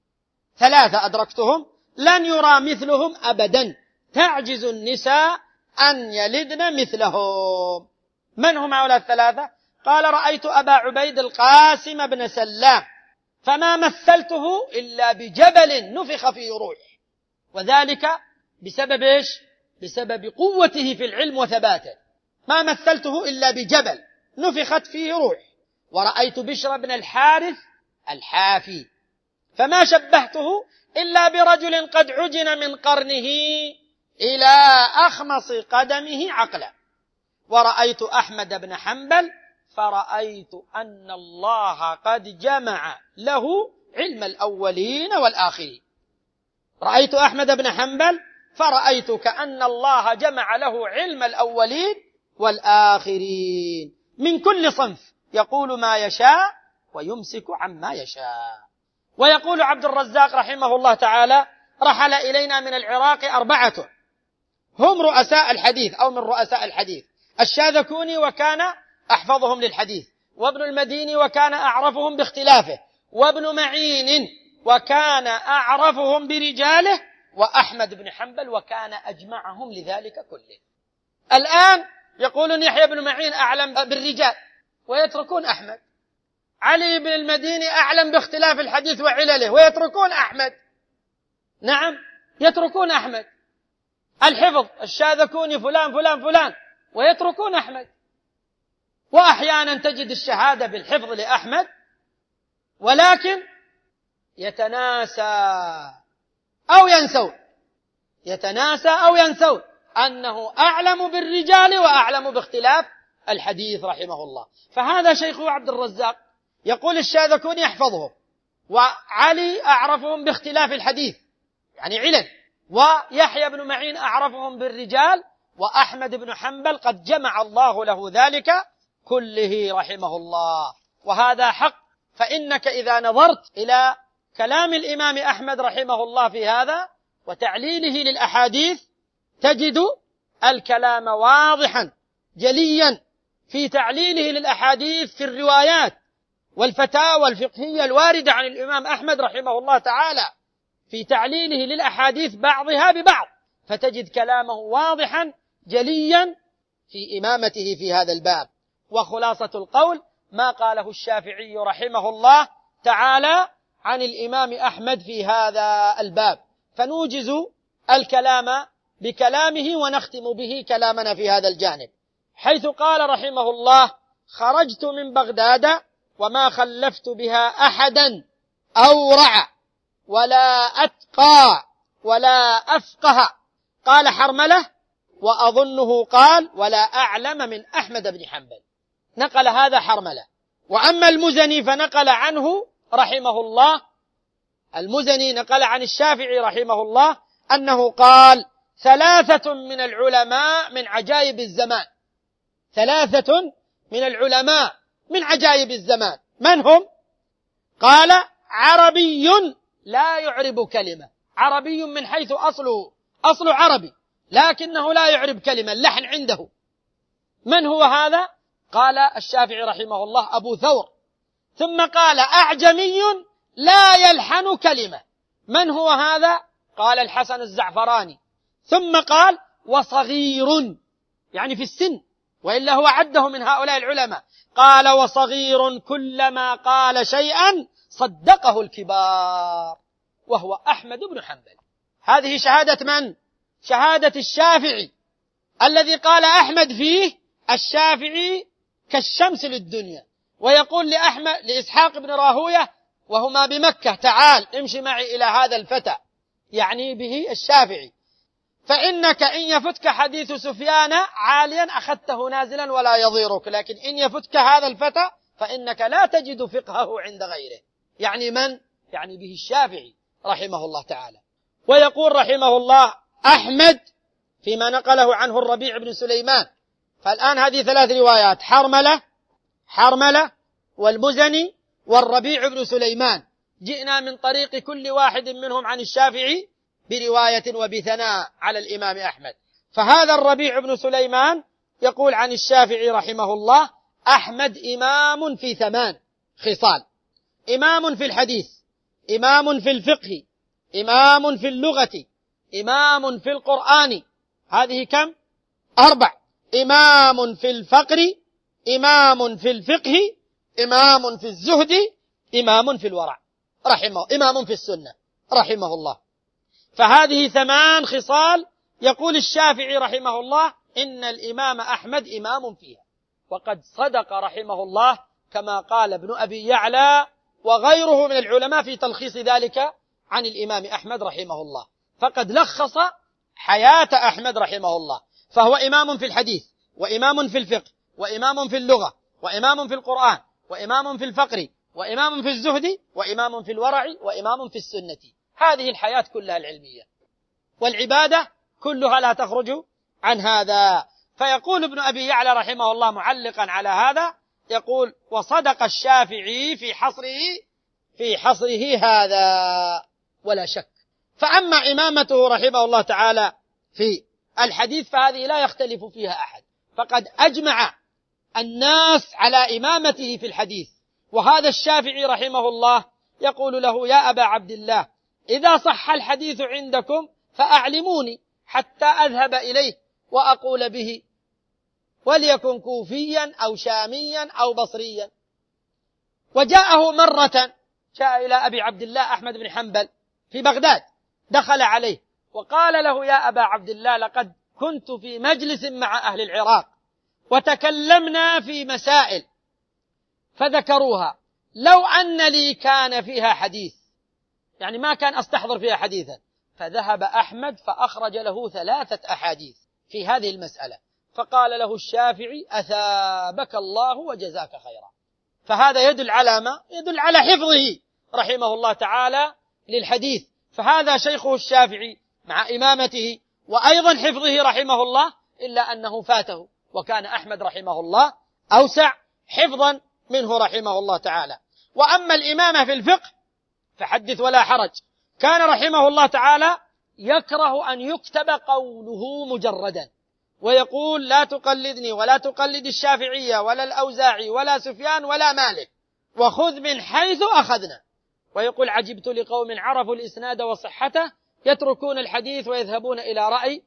3 أدركتهم لن يرى مثلهم أبدا، تعجز النساء أن يلدن مثلهم. من هم هؤلاء 3؟ قال رأيت أبا عبيد القاسم بن سلام فما مثلته إلا بجبل نفخ فيه روح، وذلك بسبب إيش؟ بسبب قوته في العلم وثباته. ما مثلته إلا بجبل نفخت فيه روح. ورأيت بشر بن الحارث الحافي فما شبهته إلا برجل قد عجن من قرنه إلى أخمص قدمه عقلا. ورأيت أحمد بن حنبل فرأيت أن الله قد جمع له علم الأولين والآخرين. رأيت أحمد بن حنبل فرأيت كأن الله جمع له علم الأولين والآخرين من كل صنف، يقول ما يشاء ويمسك عما يشاء. ويقول عبد الرزاق رحمه الله تعالى رحل إلينا من العراق 4 هم رؤساء الحديث أو من رؤساء الحديث: الشاذكوني وكان أحفظهم للحديث، وابن المديني وكان أعرفهم باختلافه، وابن معين وكان أعرفهم برجاله، وأحمد بن حنبل وكان أجمعهم لذلك كله. الآن يقولون يحيى بن معين أعلم بالرجال ويتركون أحمد، علي بن المديني أعلم باختلاف الحديث وعلله ويتركون أحمد. نعم يتركون أحمد. الحفظ الشاذكوني فلان فلان فلان ويتركون أحمد. وأحيانا تجد الشهادة بالحفظ لأحمد ولكن يتناسى أو ينسون أنه أعلم بالرجال وأعلم باختلاف الحديث رحمه الله. فهذا شيخه عبد الرزاق يقول الشاذكوني يحفظهم، وعلي أعرفهم باختلاف الحديث يعني علل، ويحيى بن معين أعرفهم بالرجال، وأحمد بن حنبل قد جمع الله له ذلك كله رحمه الله. وهذا حق. فإنك إذا نظرت إلى كلام الإمام أحمد رحمه الله في هذا وتعليله للأحاديث تجد الكلام واضحا جليا في تعليله للأحاديث في الروايات والفتاوى الفقهية الواردة عن الإمام أحمد رحمه الله تعالى، في تعليله للأحاديث بعضها ببعض، فتجد كلامه واضحا جليا في إمامته في هذا الباب. وخلاصة القول ما قاله الشافعي رحمه الله تعالى عن الإمام أحمد في هذا الباب، فنوجز الكلام بكلامه ونختم به كلامنا في هذا الجانب، حيث قال رحمه الله: خرجت من بغداد وما خلفت بها أحدا أورع ولا أتقى ولا أفقه. قال حرملة وأظنه قال ولا أعلم من أحمد بن حنبل. نقل هذا حرملة. وأما المزني فنقل عنه رحمه الله، المزني نقل عن الشافعي رحمه الله أنه قال: 3 من العلماء من عجائب الزمان. 3 من العلماء من عجائب الزمان. من هم؟ قال: عربي لا يعرب كلمة. عربي من حيث أصل عربي لكنه لا يعرب كلمة، اللحن عنده. من هو هذا؟ قال الشافعي رحمه الله: أبو ثور. ثم قال: أعجمي لا يلحن كلمة. من هو هذا؟ قال الحسن الزعفراني. ثم قال وصغير، يعني في السن، وإلا هو عده من هؤلاء العلماء. قال وصغير كلما قال شيئا صدقه الكبار، وهو أحمد بن حنبل. هذه شهادة من؟ شهادة الشافعي الذي قال أحمد فيه الشافعي كالشمس للدنيا. ويقول لإسحاق بن راهوية وهما بمكة تعال امشي معي إلى هذا الفتى، يعني به الشافعي، فإنك إن يفتك حديث سفيان عاليا أخذته نازلا ولا يضيرك، لكن إن يفتك هذا الفتى فإنك لا تجد فقهه عند غيره. يعني من؟ يعني به الشافعي رحمه الله تعالى. ويقول رحمه الله أحمد فيما نقله عنه الربيع بن سليمان. فالآن هذه 3 روايات: حرملة والمزني والربيع بن سليمان. جئنا من طريق كل واحد منهم عن الشافعي برواية وبثناء على الإمام أحمد. فهذا الربيع بن سليمان يقول عن الشافعي رحمه الله: أحمد إمام في 8 خصال: إمام في الحديث، إمام في الفقه، إمام في اللغة، إمام في القرآن، هذه كم؟ 4. إمام في الفقر، إمام في الفقه، إمام في الزهد، إمام في الورع إمام في السنة رحمه الله. فهذه 8 خصال يقول الشافعي رحمه الله إن الإمام أحمد إمام فيها. وقد صدق رحمه الله كما قال ابن أبي يعلى وغيره من العلماء في تلخيص ذلك عن الإمام أحمد رحمه الله، فقد لخص حياة أحمد رحمه الله. فهو إمام في الحديث، وإمام في الفقه، وإمام في اللغة، وإمام في القرآن، وإمام في الفقر، وإمام في الزهد، وإمام في الورع، وإمام في السنة. هذه الحياة كلها العلمية، والعبادة كلها لا تخرج عن هذا. فيقول ابن أبي يعلى رحمه الله معلقا على هذا، يقول وصدق الشافعي في حصره هذا ولا شك. فأما إمامته رحمه الله تعالى في الحديث فهذه لا يختلف فيها أحد، فقد أجمع الناس على إمامته في الحديث. وهذا الشافعي رحمه الله يقول له: يا أبا عبد الله، إذا صح الحديث عندكم فأعلموني حتى أذهب إليه وأقول به، وليكن كوفيا أو شاميا أو بصريا. وجاءه مرة، جاء إلى أبي عبد الله أحمد بن حنبل في بغداد، دخل عليه وقال له: يا أبا عبد الله، لقد كنت في مجلس مع أهل العراق وتكلمنا في مسائل فذكروها، لو أن لي كان فيها حديث، يعني ما كان أستحضر فيها حديثا. فذهب أحمد فأخرج له 3 أحاديث في هذه المسألة، فقال له الشافعي: أثابك الله وجزاك خيرا. فهذا يدل على ما؟ يدل على حفظه رحمه الله تعالى للحديث. فهذا شيخه الشافعي مع إمامته وأيضا حفظه رحمه الله، إلا أنه فاته، وكان أحمد رحمه الله أوسع حفظا منه رحمه الله تعالى. وأما الإمامة في الفقه فحدث ولا حرج. كان رحمه الله تعالى يكره أن يكتب قوله مجردا، ويقول: لا تقلدني ولا تقلد الشافعية ولا الأوزاعي ولا سفيان ولا مالك، وخذ من حيث أخذنا. ويقول: عجبت لقوم عرفوا الإسناد وصحته يتركون الحديث ويذهبون إلى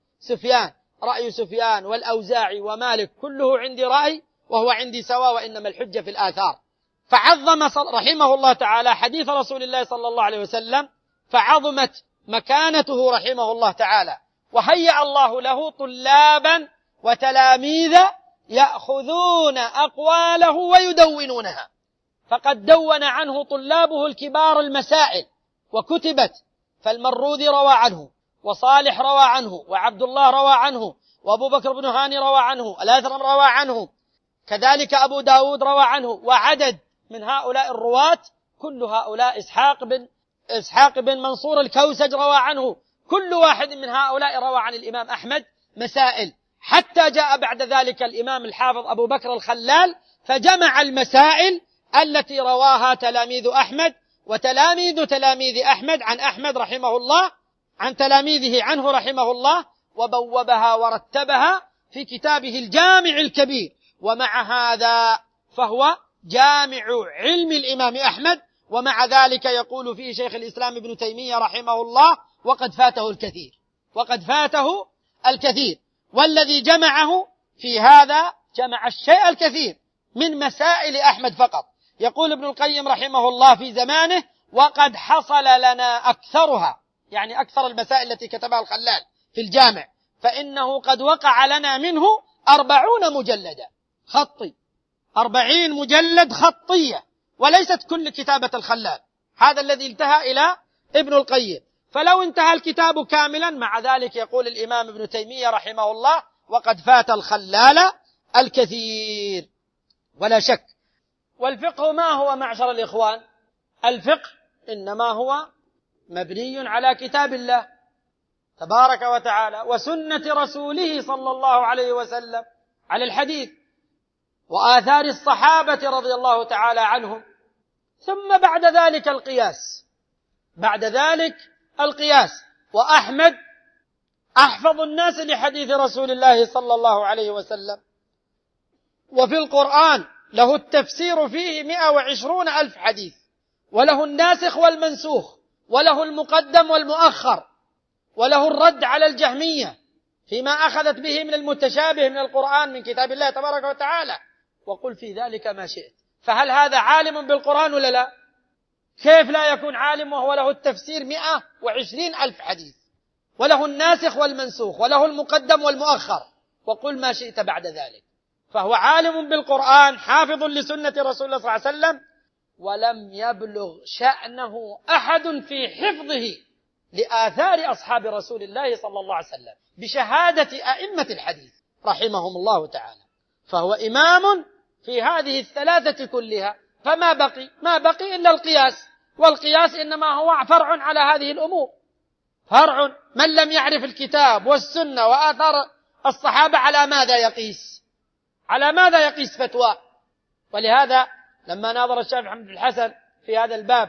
رأي سفيان والأوزاعي ومالك كله عندي رأي وهو عندي سواء، وإنما الحجة في الآثار. فعظم رحمه الله تعالى حديث رسول الله صلى الله عليه وسلم، فعظمت مكانته رحمه الله تعالى، وهيأ الله له طلابا وتلاميذ يأخذون أقواله ويدونونها. فقد دون عنه طلابه الكبار المسائل وكتبت، فالمروذي روى عنه، وصالح روى عنه، وعبد الله روى عنه، وأبو بكر بن هاني روى عنه، الأثرم روى عنه، كذلك أبو داود روى عنه، وعدد من هؤلاء الرواة، كل هؤلاء إسحاق بن منصور الكوسج روى عنه. كل واحد من هؤلاء روى عن الإمام أحمد مسائل، حتى جاء بعد ذلك الإمام الحافظ أبو بكر الخلال فجمع المسائل التي رواها تلاميذ أحمد وتلاميذ تلاميذ أحمد عن أحمد رحمه الله عن تلاميذه عنه رحمه الله، وبوبها ورتبها في كتابه الجامع الكبير. ومع هذا فهو جامع علم الإمام أحمد، ومع ذلك يقول فيه شيخ الإسلام ابن تيمية رحمه الله: وقد فاته الكثير. وقد فاته الكثير. والذي جمعه في هذا جمع الشيء الكثير من مسائل أحمد فقط. يقول ابن القيم رحمه الله في زمانه: وقد حصل لنا أكثرها، يعني أكثر المسائل التي كتبها الخلال في الجامع، فإنه قد وقع لنا منه 40 مجلدا خطي، 40 مجلد خطية، وليست كل كتابة الخلال. هذا الذي انتهى إلى ابن القيم. فلو انتهى الكتاب كاملا، مع ذلك يقول الإمام ابن تيمية رحمه الله: وقد فات الخلال الكثير ولا شك. والفقه ما هو معشر الإخوان؟ الفقه إنما هو مبني على كتاب الله تبارك وتعالى وسنة رسوله صلى الله عليه وسلم، على الحديث وآثار الصحابة رضي الله تعالى عنهم، ثم بعد ذلك القياس. بعد ذلك القياس. وأحمد أحفظ الناس لحديث رسول الله صلى الله عليه وسلم، وفي القرآن له التفسير فيه 120,000 حديث، وله الناسخ والمنسوخ، وله المقدم والمؤخر، وله الرد على الجهمية فيما أخذت به من المتشابه من القرآن من كتاب الله تبارك وتعالى. وقل في ذلك ما شئت. فهل هذا عالم بالقرآن ولا لا؟ كيف لا يكون عالم وهو له التفسير 120,000 حديث، وله الناسخ والمنسوخ، وله المقدم والمؤخر، وقل ما شئت بعد ذلك. فهو عالم بالقرآن، حافظ لسنة رسول الله صلى الله عليه وسلم، ولم يبلغ شأنه أحد في حفظه لآثار أصحاب رسول الله صلى الله عليه وسلم بشهادة أئمة الحديث رحمهم الله تعالى. فهو إمام في هذه الثلاثة كلها. فما بقي؟ ما بقي إلا القياس، والقياس إنما هو فرع على هذه الأمور، فرع. من لم يعرف الكتاب والسنة وآثار الصحابة على ماذا يقيس؟ على ماذا يقيس فتوى؟ ولهذا لما ناظر الشافعي محمد الحسن في هذا الباب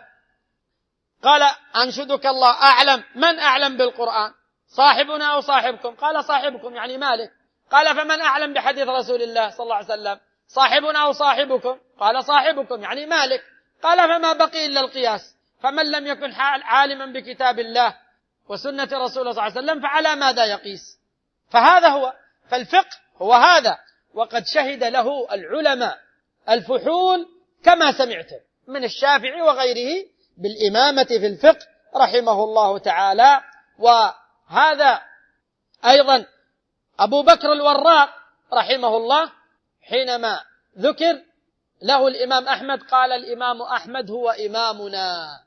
قال: أنشدك الله أعلم، من أعلم بالقرآن، صاحبنا أو صاحبكم؟ قال: صاحبكم، يعني مالك. قال: فمن أعلم بحديث رسول الله صلى الله عليه وسلم، صاحبنا أو صاحبكم؟ قال: صاحبكم، يعني مالك. قال: فما بقي إلا القياس. فمن لم يكن عالما بكتاب الله وسنة رسول الله صلى الله عليه وسلم فعلى ماذا يقيس؟ فهذا هو. فالفقه هو هذا. وقد شهد له العلماء الفحول كما سمعتم من الشافعي وغيره بالإمامة في الفقه رحمه الله تعالى. وهذا أيضا أبو بكر الوراق رحمه الله حينما ذكر له الإمام أحمد قال: الإمام أحمد هو إمامنا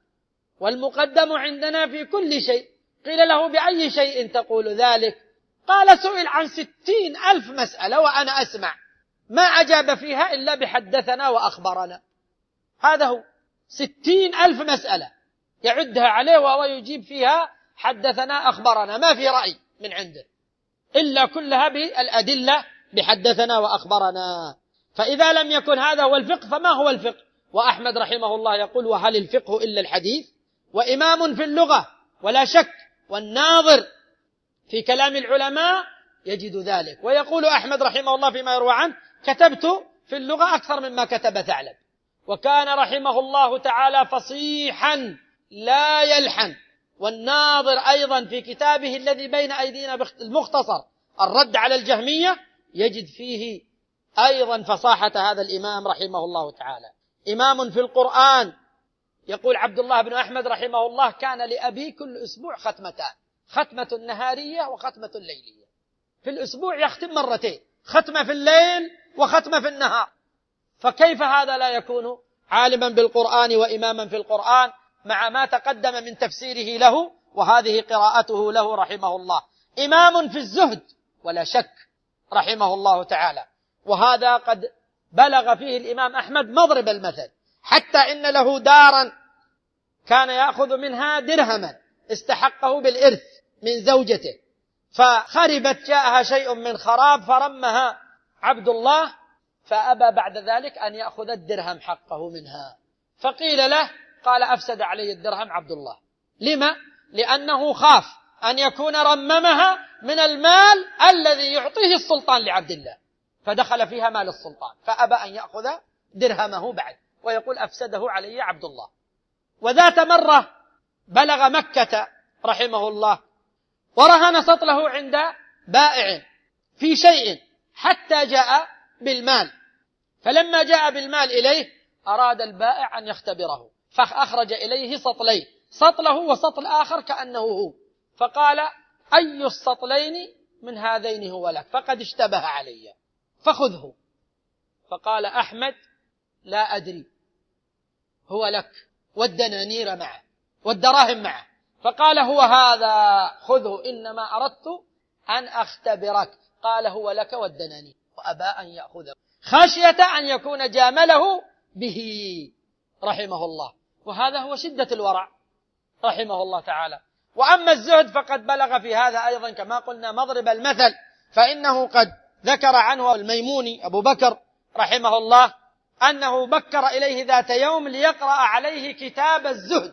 والمقدم عندنا في كل شيء. قيل له: بأي شيء تقول ذلك؟ قال: سئل عن 60,000 مسألة وأنا أسمع، ما أجاب فيها إلا بحدثنا وأخبرنا. هذا هو، 60,000 مسألة يعدها عليه وهو يجيب فيها حدثنا أخبرنا، ما في رأي من عنده إلا كلها بالأدلة بحدثنا وأخبرنا. فإذا لم يكن هذا هو الفقه فما هو الفقه؟ وأحمد رحمه الله يقول: وهل الفقه إلا الحديث؟ وإمام في اللغة ولا شك، والناظر في كلام العلماء يجد ذلك. ويقول أحمد رحمه الله فيما يروى عنه: كتبت في اللغة أكثر مما كتب ثعلب. وكان رحمه الله تعالى فصيحا لا يلحن. والناظر أيضا في كتابه الذي بين أيدينا المختصر الرد على الجهمية يجد فيه أيضا فصاحة هذا الإمام رحمه الله تعالى. إمام في القرآن. يقول عبد الله بن أحمد رحمه الله: كان لأبي كل أسبوع ختمتان، ختمة نهارية وختمة ليلية. في الأسبوع يختم مرتين، ختمة في الليل وختمة في النهار. فكيف هذا لا يكون عالما بالقرآن وإماما في القرآن مع ما تقدم من تفسيره له وهذه قراءته له رحمه الله؟ إمام في الزهد ولا شك رحمه الله تعالى. وهذا قد بلغ فيه الإمام أحمد مضرب المثل، حتى إن له دارا كان يأخذ منها درهما استحقه بالإرث من زوجته، فخربت، جاءها شيء من خراب فرمها عبد الله، فأبى بعد ذلك أن يأخذ الدرهم حقه منها. فقيل له، قال: أفسد علي الدرهم عبد الله. لما؟ لأنه خاف أن يكون رممها من المال الذي يعطيه السلطان لعبد الله، فدخل فيها مال السلطان، فأبى أن يأخذ درهمه بعد، ويقول: أفسده علي عبد الله. وذات مرة بلغ مكة رحمه الله، ورهن سطله عند بائع في شيء حتى جاء بالمال، فلما جاء بالمال إليه أراد البائع أن يختبره، فأخرج إليه سطلين، سطله وسطل آخر كأنه هو، فقال: أي السطلين من هذين هو لك؟ فقد اشتبه علي فخذه. فقال أحمد: لا أدري، هو لك، والدنانير معه والدراهم معه. فقال: هو هذا، خذه، إنما أردت أن أختبرك. قال: هو لك والدنانير، وأبى أن يأخذه خشية أن يكون جامله به رحمه الله. وهذا هو شدة الورع رحمه الله تعالى. وأما الزهد فقد بلغ في هذا أيضا كما قلنا مضرب المثل، فإنه قد ذكر عنه الميموني أبو بكر رحمه الله أنه بكر إليه ذات يوم ليقرأ عليه كتاب الزهد،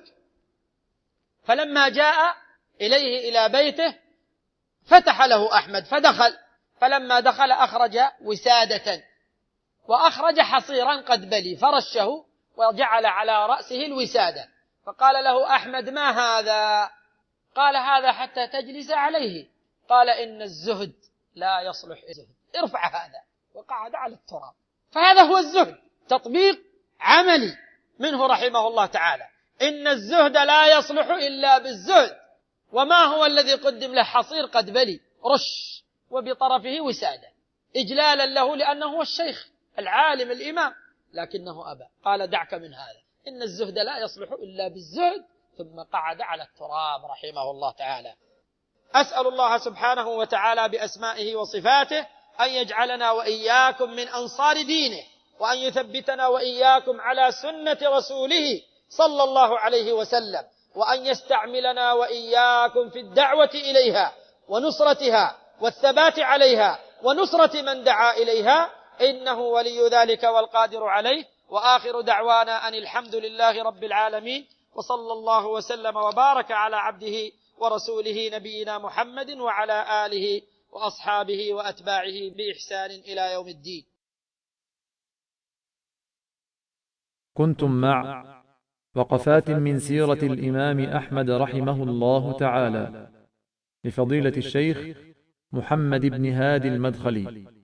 فلما جاء إليه إلى بيته فتح له أحمد فدخل، فلما دخل أخرج وسادة وأخرج حصيرا قد بلي فرشه وجعل على رأسه الوسادة، فقال له أحمد: ما هذا؟ قال: هذا حتى تجلس عليه. قال: إن الزهد لا يصلح الزهد، ارفع هذا، وقعد على التراب. فهذا هو الزهد، تطبيق عملي منه رحمه الله تعالى. إن الزهد لا يصلح إلا بالزهد. وما هو الذي قدم له؟ حصير قد بلي رش وبطرفه وسادة إجلالا له لأنه هو الشيخ العالم الإمام، لكنه أبى، قال: دعك من هذا، إن الزهد لا يصلح إلا بالزهد، ثم قعد على التراب رحمه الله تعالى. أسأل الله سبحانه وتعالى بأسمائه وصفاته أن يجعلنا وإياكم من أنصار دينه، وأن يثبتنا وإياكم على سنة رسوله صلى الله عليه وسلم، وأن يستعملنا وإياكم في الدعوة إليها ونصرتها والثبات عليها ونصرة من دعا إليها، إنه ولي ذلك والقادر عليه. وآخر دعوانا أن الحمد لله رب العالمين، وصلى الله وسلم وبارك على عبده ورسوله نبينا محمد وعلى آله وأصحابه وأتباعه بإحسان إلى يوم الدين. كنتم مع وقفات من سيرة الإمام أحمد رحمه الله تعالى لفضيلة الشيخ محمد بن هادي المدخلي.